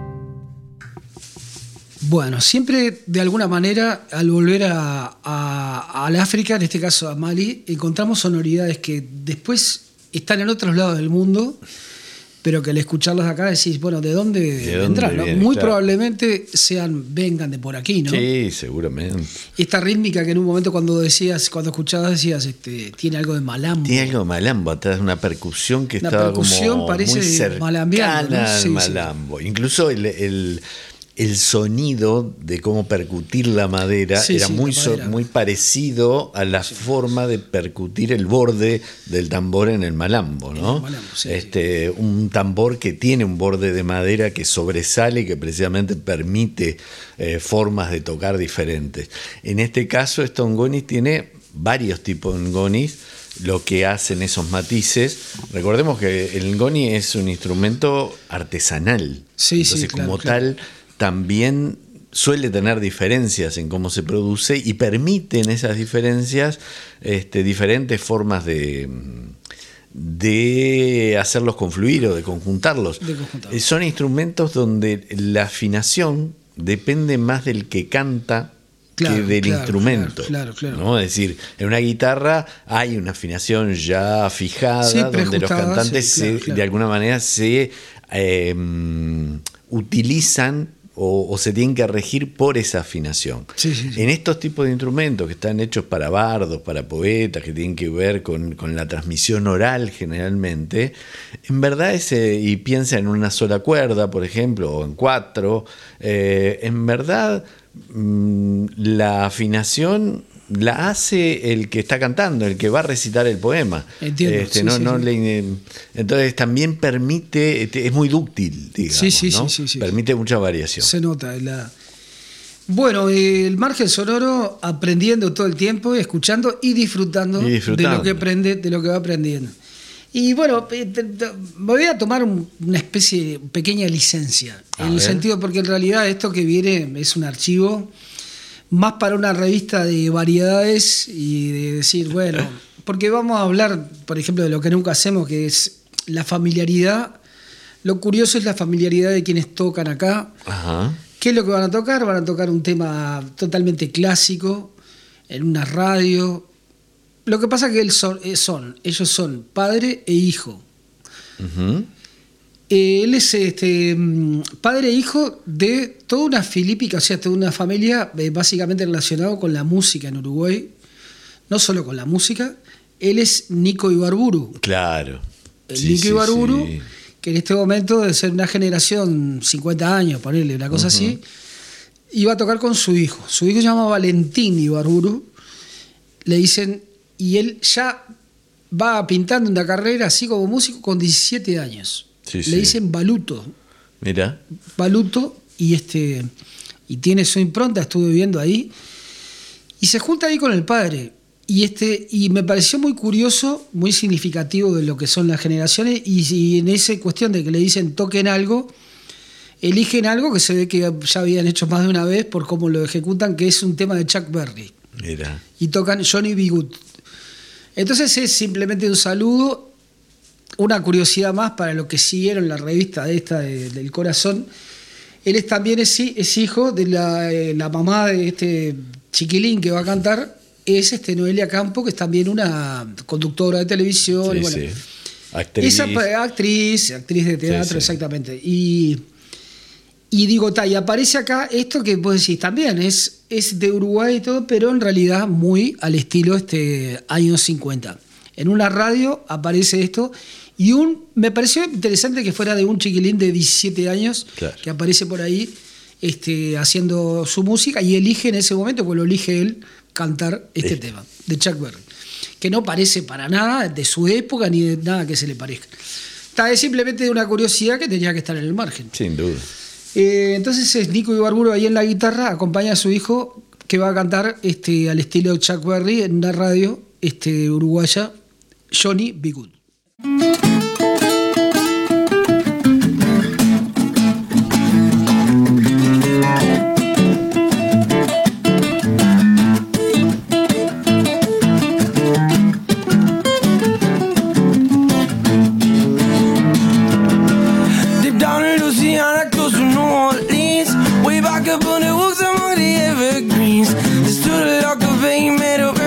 Bueno, siempre de alguna manera al volver a al África, en este caso a Mali, encontramos sonoridades que después están en otros lados del mundo, pero que al escucharlas de acá decís, bueno, ¿de dónde vendrán? ¿No? Muy probablemente vengan de por aquí, ¿no? Sí, seguramente. Esta rítmica que en un momento cuando escuchabas decías, tiene algo de malambo. Tiene algo de malambo atrás, una percusión que estaba como parece muy cercana, ¿no? Al malambo. Sí. Incluso el sonido de cómo percutir la madera era muy parecido a la forma de percutir el borde del tambor en el malambo, ¿no? Un tambor que tiene un borde de madera que sobresale y que precisamente permite formas de tocar diferentes. En este caso, estos ngonis tiene varios tipos de ngonis, lo que hacen esos matices. Recordemos que el ngoni es un instrumento artesanal, entonces como tal también suele tener diferencias en cómo se produce y permiten esas diferencias diferentes formas de hacerlos confluir o de conjuntarlos. Son instrumentos donde la afinación depende más del que canta que del instrumento. Claro. ¿No? Es decir, en una guitarra hay una afinación ya fijada, donde los cantantes de alguna manera se utilizan o se tienen que regir por esa afinación. En estos tipos de instrumentos que están hechos para bardos, para poetas, que tienen que ver con la transmisión oral generalmente, en verdad y piensa en una sola cuerda, por ejemplo, o en 4, en verdad la afinación la hace el que está cantando, el que va a recitar el poema. Entiendo. Entonces también permite, es muy dúctil, digamos, ¿no? Permite mucha variación. Se nota. Bueno, el margen sonoro, aprendiendo todo el tiempo, escuchando y disfrutando. De lo que aprende, de lo que va aprendiendo. Y bueno, me voy a tomar una especie de pequeña licencia, en el sentido, porque en realidad esto que viene es un archivo más para una revista de variedades y de decir, bueno, porque vamos a hablar, por ejemplo, de lo que nunca hacemos, que es la familiaridad. Lo curioso es la familiaridad de quienes tocan acá. Ajá. ¿Qué es lo que van a tocar? Van a tocar un tema totalmente clásico en una radio. Lo que pasa es que ellos son padre e hijo. Uh-huh. Él es padre e hijo de toda una filípica, o sea, toda una familia básicamente relacionada con la música en Uruguay. No solo con la música. Él es Nico Ibarburu. Claro. Nico Ibarburu, que en este momento debe ser una generación, 50 años, ponerle una cosa así, iba a tocar con su hijo. Su hijo se llama Valentín Ibarburu. Le dicen, y él ya va pintando una carrera así como músico con 17 años. Le dicen Baluto. Mira. Baluto, y tiene su impronta, estuve viviendo ahí. Y se junta ahí con el padre. Y me pareció muy curioso, muy significativo de lo que son las generaciones. Y en esa cuestión de que le dicen toquen algo, eligen algo que se ve que ya habían hecho más de una vez por cómo lo ejecutan, que es un tema de Chuck Berry. Mira. Y tocan Johnny B. Good. Entonces es simplemente un saludo. Una curiosidad más para los que siguieron la revista del Corazón. Él también es hijo de la mamá de este chiquilín que va a cantar. Es Noelia Campo, que es también una conductora de televisión. Actriz. Actriz de teatro, exactamente. Y digo, y aparece acá esto que vos decís también, es de Uruguay y todo, pero en realidad muy al estilo años 50. En una radio aparece esto. Y me pareció interesante que fuera de un chiquilín de 17 años, que aparece por ahí haciendo su música y elige en ese momento, pues lo elige él, cantar este tema de Chuck Berry, que no parece para nada de su época ni de nada que se le parezca. Es simplemente una curiosidad que tenía que estar en el margen. Sin duda. Entonces es Nico Ibarburu ahí en la guitarra, acompaña a su hijo que va a cantar al estilo de Chuck Berry en una radio uruguaya, Johnny B. Good. Way back up on the walks among the evergreens. There stood a lock of vein made of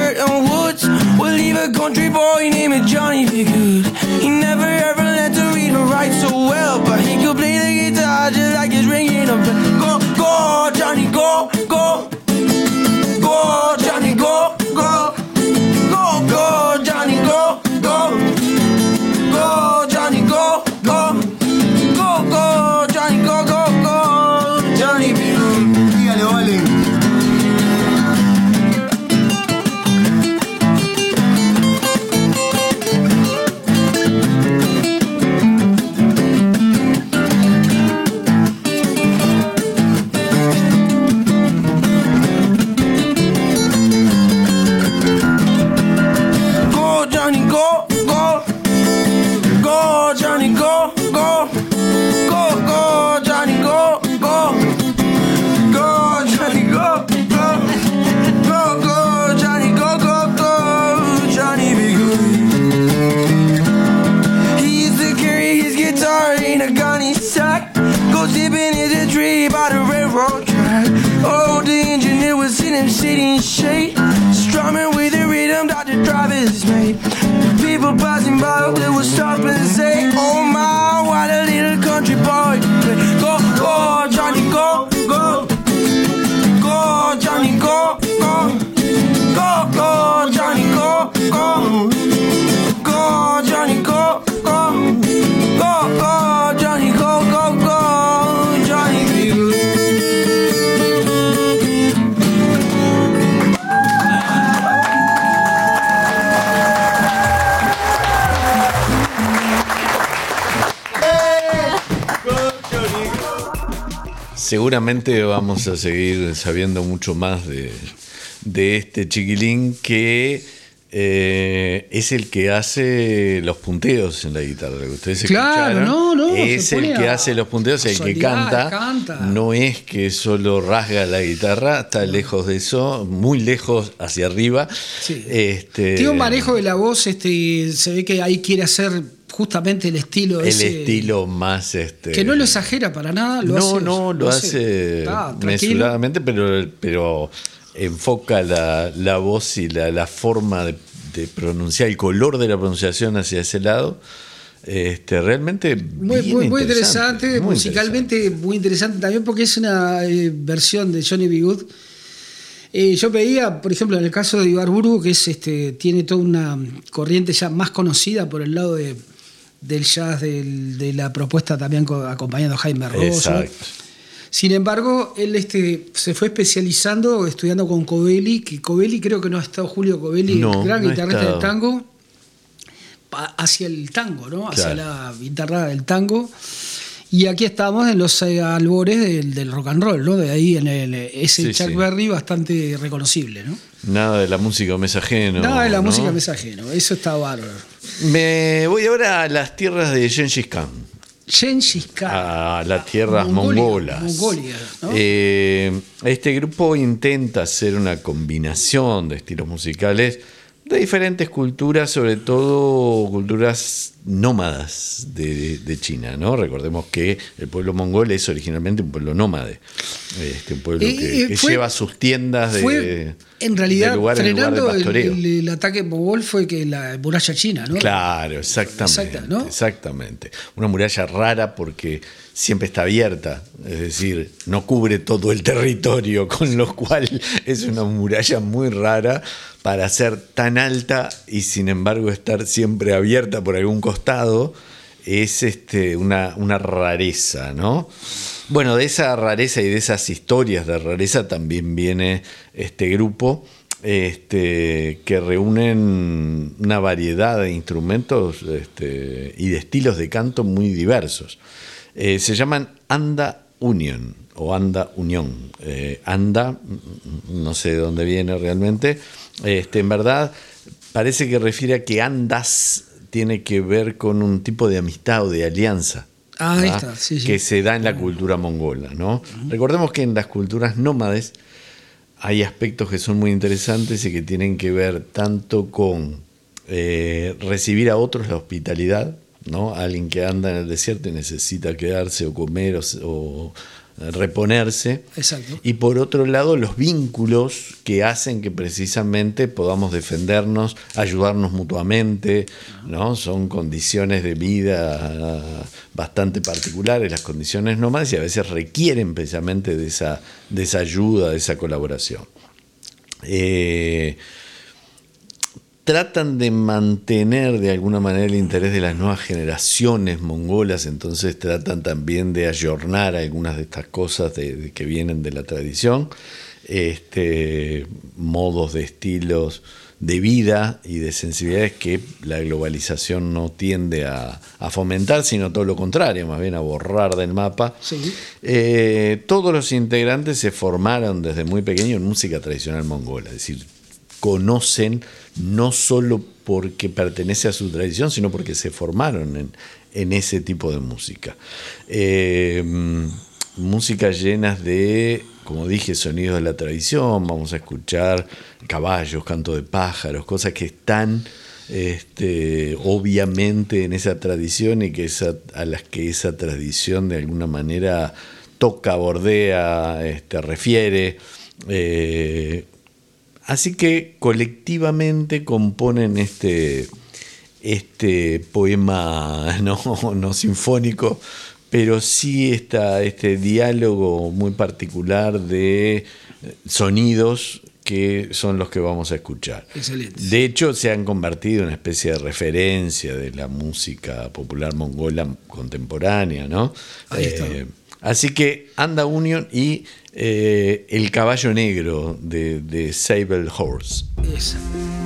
shade, strumming with the rhythm that the drivers made. The people passing by, they would stop and say, oh my, what a little country boy. Go, go, Johnny, go, go. Go, Johnny, go, go. Go, go, Johnny, go, go. Go, Johnny, go, go. Go, go, Johnny, go, go, go. Johnny, be good. Seguramente vamos a seguir sabiendo mucho más de este chiquilín que es el que hace los punteos en la guitarra. Que ustedes escucharon, es el que hace los punteos, el que canta. No es que solo rasga la guitarra, está lejos de eso, muy lejos hacia arriba. Sí. Tiene un manejo de la voz, se ve que ahí quiere hacer justamente el estilo ese. El estilo más que no lo exagera para nada, lo hace mesuradamente, pero enfoca la voz y la forma de pronunciar, el color de la pronunciación hacia ese lado. Realmente muy interesante, musicalmente muy interesante también, porque es una versión de Johnny B. Good. Yo veía, por ejemplo, en el caso de Ibarburu, que es tiene toda una corriente ya más conocida por el lado del jazz, de la propuesta también acompañando a Jaime Ross. Exacto. Sin embargo, él se fue especializando, estudiando con Covelli, que Covelli creo que no ha estado Julio Covelli, el gran guitarrista del tango, hacia el tango, ¿no? Hacia la guitarra del tango. Y aquí estamos en los albores del rock and roll, ¿no? De ahí ese Chuck Berry bastante reconocible, ¿no? Nada de la música mensajero. Nada de la música mensajero, eso está bárbaro. Me voy ahora a las tierras de Gengis Khan. Gengis Khan. A las tierras mongolas. Mongolia, ¿no? Este grupo intenta hacer una combinación de estilos musicales de diferentes culturas, sobre todo culturas nómadas de China, ¿no? Recordemos que el pueblo mongol es originalmente un pueblo nómade, un pueblo que lleva sus tiendas en realidad, de lugar frenando de pastoreo. El ataque mongol fue que la muralla china, ¿no? Claro, exactamente. Una muralla rara porque siempre está abierta, es decir, no cubre todo el territorio, con lo cual es una muralla muy rara para ser tan alta y sin embargo estar siempre abierta por algún costado. Es una rareza, ¿no? Bueno, de esa rareza y de esas historias de rareza también viene este grupo que reúnen una variedad de instrumentos y de estilos de canto muy diversos. Se llaman Anda Union o Anda Unión. Anda, no sé de dónde viene realmente. En verdad, parece que refiere a que andas tiene que ver con un tipo de amistad o de alianza. Ahí está, sí. Que se da en la cultura mongola, ¿no? Recordemos que en las culturas nómades hay aspectos que son muy interesantes y que tienen que ver tanto con recibir a otros la hospitalidad, ¿no? Alguien que anda en el desierto y necesita quedarse o comer o reponerse. Exacto. Y por otro lado, los vínculos que hacen que precisamente podamos defendernos, ayudarnos mutuamente, ¿no? Son condiciones de vida bastante particulares, las condiciones nómadas, y a veces requieren precisamente de esa ayuda, de esa colaboración. Tratan de mantener de alguna manera el interés de las nuevas generaciones mongolas, entonces tratan también de ayornar algunas de estas cosas que vienen de la tradición, modos de estilos de vida y de sensibilidades que la globalización no tiende a fomentar, sino todo lo contrario, más bien a borrar del mapa. Sí. Todos los integrantes se formaron desde muy pequeños en música tradicional mongola, es decir, conocen no solo porque pertenece a su tradición, sino porque se formaron en ese tipo de música. Músicas llenas de, como dije, sonidos de la tradición. Vamos a escuchar caballos, canto de pájaros, cosas que están obviamente en esa tradición y a las que esa tradición de alguna manera toca, bordea, refiere. Así que colectivamente componen este poema no sinfónico, pero sí este diálogo muy particular de sonidos que son los que vamos a escuchar. Excelente. De hecho, se han convertido en una especie de referencia de la música popular mongola contemporánea, ¿no? Ahí está. Así que Anda Union y El caballo negro de Sable Horse. Esa.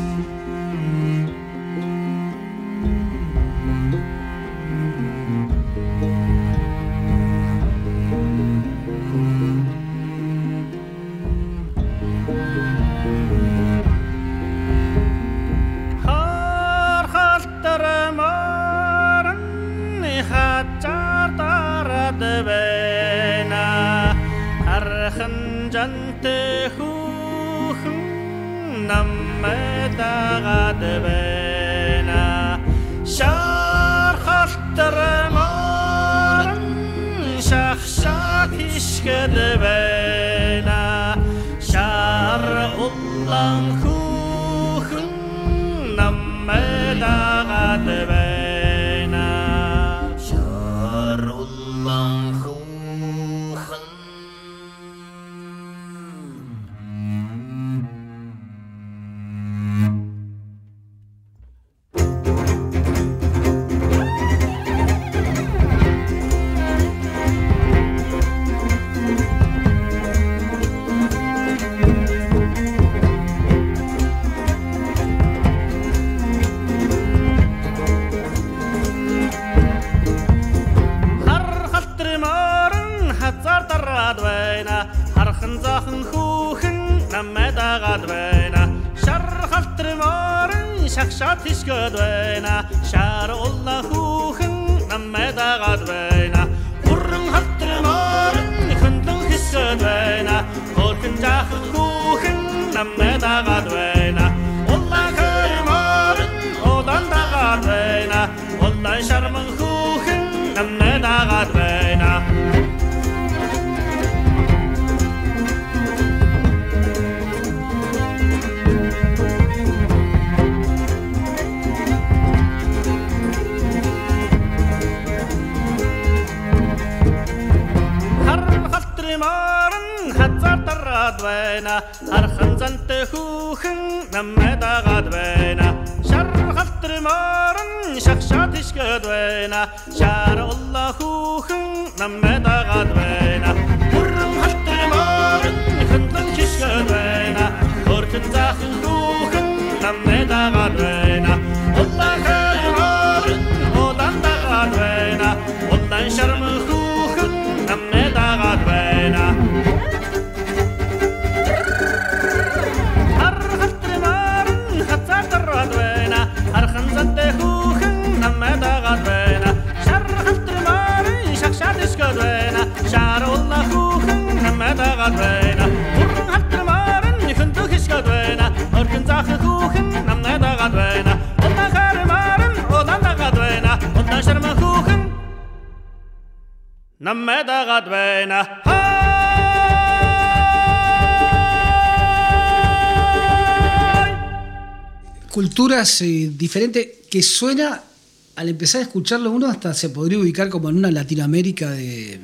Culturas diferentes que suena, al empezar a escucharlo uno hasta se podría ubicar como en una Latinoamérica de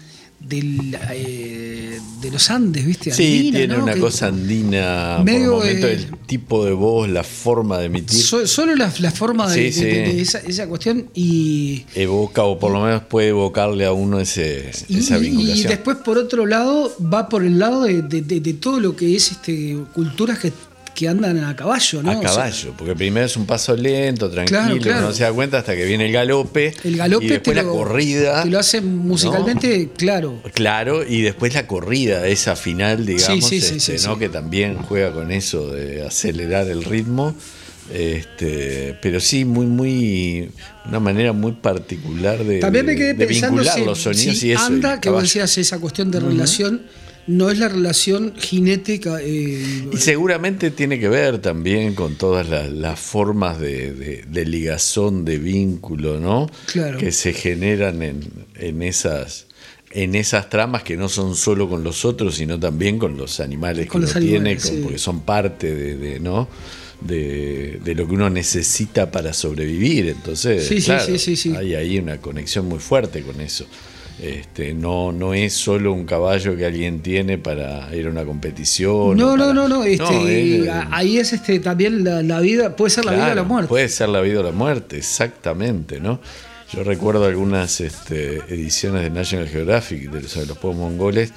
los Andes, ¿viste? Sí, andina, tiene ¿no? una que cosa andina, medio, por el momento, el tipo de voz, la forma de emitir. Solo la forma de esa cuestión y evoca, o por lo menos puede evocarle a uno esa vinculación. Y después, por otro lado, va por el lado de todo lo que es culturas que andan a caballo, ¿no? A caballo, porque primero es un paso lento, tranquilo, claro. No se da cuenta hasta que viene el galope y después la corrida. Que lo hace musicalmente, ¿no? Claro. Claro, y después la corrida, esa final, digamos, sí, ¿no? Que también juega con eso de acelerar el ritmo. Pero sí, muy una manera muy particular de, también me quedé pensando vincular los sonidos y eso. Anda, que vos decías esa cuestión de relación. No es la relación jinética. Y seguramente tiene que ver también con todas las formas de ligazón, de vínculo, ¿no? Claro. Que se generan en esas en esas tramas que no son solo con los otros, sino también con los animales que Con uno los animales, tiene, sí. porque son parte de ¿no? de lo que uno necesita para sobrevivir. Entonces, Sí, sí, claro, sí. hay ahí una conexión muy fuerte con eso. No es solo un caballo que alguien tiene para ir a una competición. No. él- Ahí es también la vida, puede ser la vida o la Claro, muerte. Puede ser la vida o la muerte, exactamente, ¿no? Yo recuerdo algunas ediciones de National Geographic sobre los pueblos mongoles.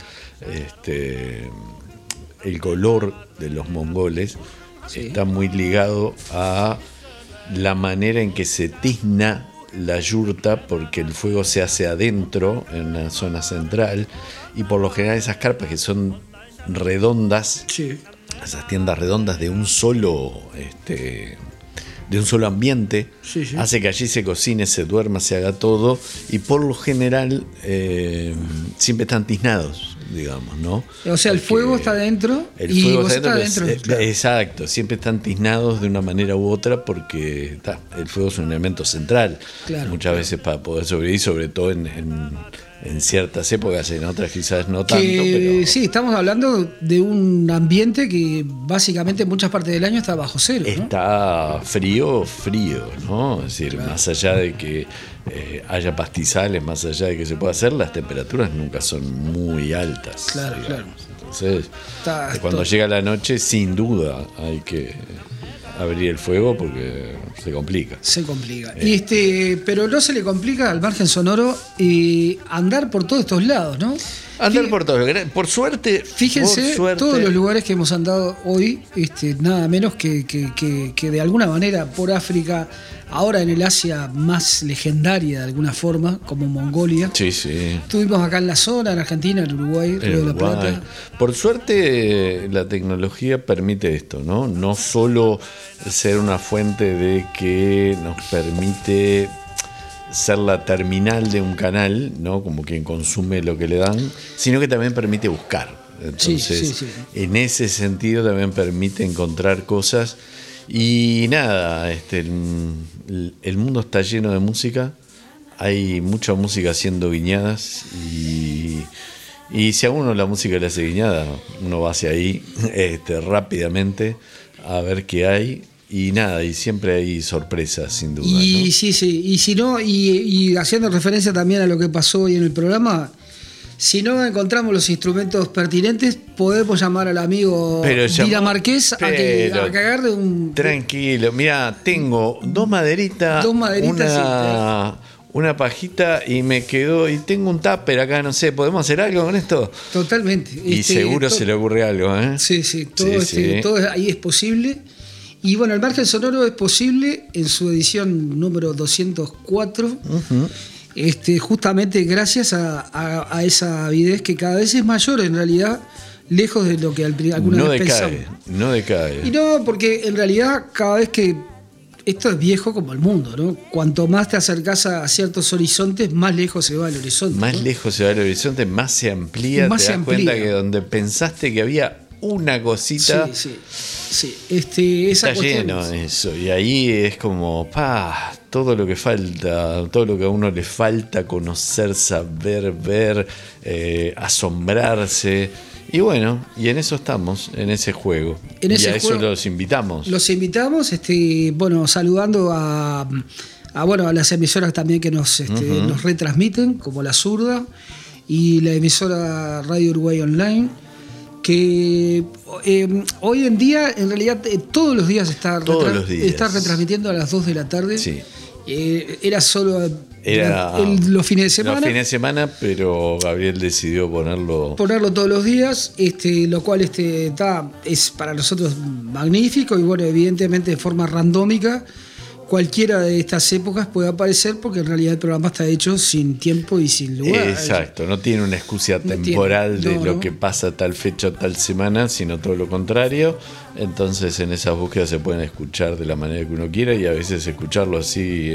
El color de los mongoles está muy ligado a la manera en que se tizna la yurta, porque el fuego se hace adentro, en una zona central, y por lo general esas carpas que son redondas, Sí. esas tiendas redondas de un solo ambiente, Sí. hace que allí se cocine, se duerma, se haga todo, y por lo general siempre están tiznados, digamos, ¿no? O sea, el Porque fuego está dentro el y fuego vos está estás dentro, dentro. Claro. Exacto, siempre están tiznados de una manera u otra, porque el fuego es un elemento central, Claro, muchas veces para poder sobrevivir, sobre todo en ciertas épocas, en otras quizás no tanto, pero Sí, estamos hablando de un ambiente que básicamente en muchas partes del año está bajo cero, ¿no? está frío, ¿no? Es decir, más allá de que haya pastizales, más allá de que se pueda hacer, las temperaturas nunca son muy altas. Claro, digamos. claro. Entonces, Está cuando todo- llega la noche, sin duda hay que abrir el fuego porque se complica. Se complica. Pero no se le complica al margen sonoro andar por todos estos lados, ¿no? Andar por todo. Por suerte, Fíjense, todos los lugares que hemos andado hoy, nada menos que de alguna manera por África, ahora en el Asia más legendaria de alguna forma, como Mongolia. Sí, sí. Estuvimos acá en la zona, en Argentina, en Uruguay, Río de la Uruguay. Plata. Por suerte la tecnología permite esto, ¿no? No solo ser una fuente de que nos permite ser la terminal de un canal, ¿no? Como quien consume lo que le dan, sino que también permite buscar. Entonces, Sí. en ese sentido también permite encontrar cosas. Y nada, el mundo está lleno de música. Hay mucha música haciendo guiñadas y si a uno la música le hace guiñada, uno va hacia ahí rápidamente a ver qué hay. Y nada, y siempre hay sorpresas, sin duda. Y ¿no? sí, y si no, y haciendo referencia también a lo que pasó hoy en el programa, si no encontramos los instrumentos pertinentes, podemos llamar al amigo dinamarqués a que agarre un... Tranquilo, mira, tengo dos maderitas, una pajita y me quedó, y tengo un tupper acá, no sé, ¿podemos hacer algo con esto? Totalmente. Y seguro se le ocurre algo, ¿eh? Sí, todo ahí es posible. Y bueno, el margen sonoro es posible en su edición número 204, justamente gracias a esa avidez que cada vez es mayor en realidad, lejos de lo que alguna vez pensamos. No decae. Y no, porque en realidad cada vez que... Esto es viejo como el mundo, ¿no? Cuanto más te acercas a ciertos horizontes, más lejos se va el horizonte. Más ¿no? lejos se va el horizonte, más se amplía, Más te se das amplía. cuenta que donde pensaste que había una cosita... Sí. Esa Está cuestión lleno es- de eso, y ahí es como, todo lo que falta, todo lo que a uno le falta conocer, saber, ver, asombrarse. Y bueno, y en eso estamos, en ese juego. En ese y a eso juego los invitamos. Los invitamos, saludando a las emisoras también que nos retransmiten, como La Zurda y la emisora Radio Uruguay Online, que hoy en día, en realidad, todos los días está retransmitiendo a las 2 de la tarde. Sí. Era solo los fines de semana. Los fines de semana, pero Gabriel decidió ponerlo Todos los días, lo cual es para nosotros magnífico y bueno, evidentemente de forma randómica. Cualquiera de estas épocas puede aparecer porque en realidad el programa está hecho sin tiempo y sin lugar. Exacto, no tiene una excusa temporal de lo que pasa tal fecha o tal semana, sino todo lo contrario. Entonces en esas búsquedas se pueden escuchar de la manera que uno quiera y a veces escucharlo así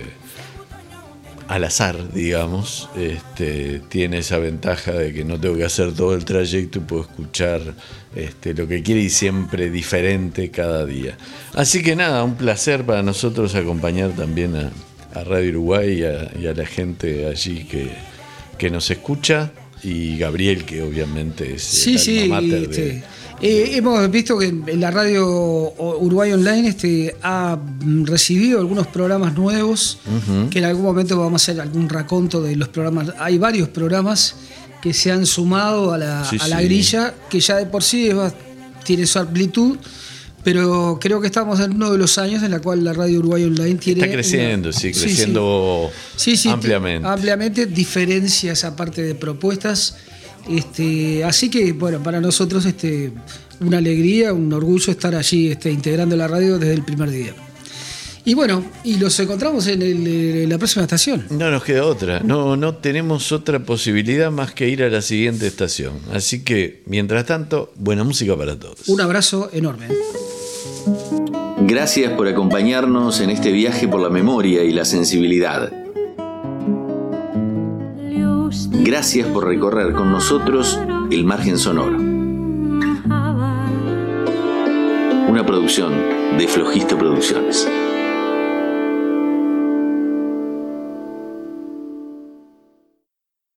al azar, digamos, tiene esa ventaja de que no tengo que hacer todo el trayecto y puedo escuchar lo que quiera y siempre diferente cada día. Así que nada, un placer para nosotros acompañar también a Radio Uruguay y a la gente allí que nos escucha, y Gabriel, que obviamente es el alma mater de... hemos visto que en la radio Uruguay Online ha recibido algunos programas nuevos, que en algún momento vamos a hacer algún raconto de los programas. Hay varios programas que se han sumado a la grilla, que ya de por sí tiene su amplitud, pero creo que estamos en uno de los años en la cual la radio Uruguay Online está creciendo, creciendo ampliamente. Ampliamente, diferencias aparte de propuestas. Así que, bueno, para nosotros una alegría, un orgullo estar allí integrando la radio desde el primer día. Y bueno, y los encontramos en la próxima estación. No nos queda otra, no tenemos otra posibilidad más que ir a la siguiente estación. Así que, mientras tanto, buena música para todos. Un abrazo enorme. Gracias por acompañarnos en este viaje por la memoria y la sensibilidad. Gracias por recorrer con nosotros el margen sonoro. Una producción de Flojisto Producciones.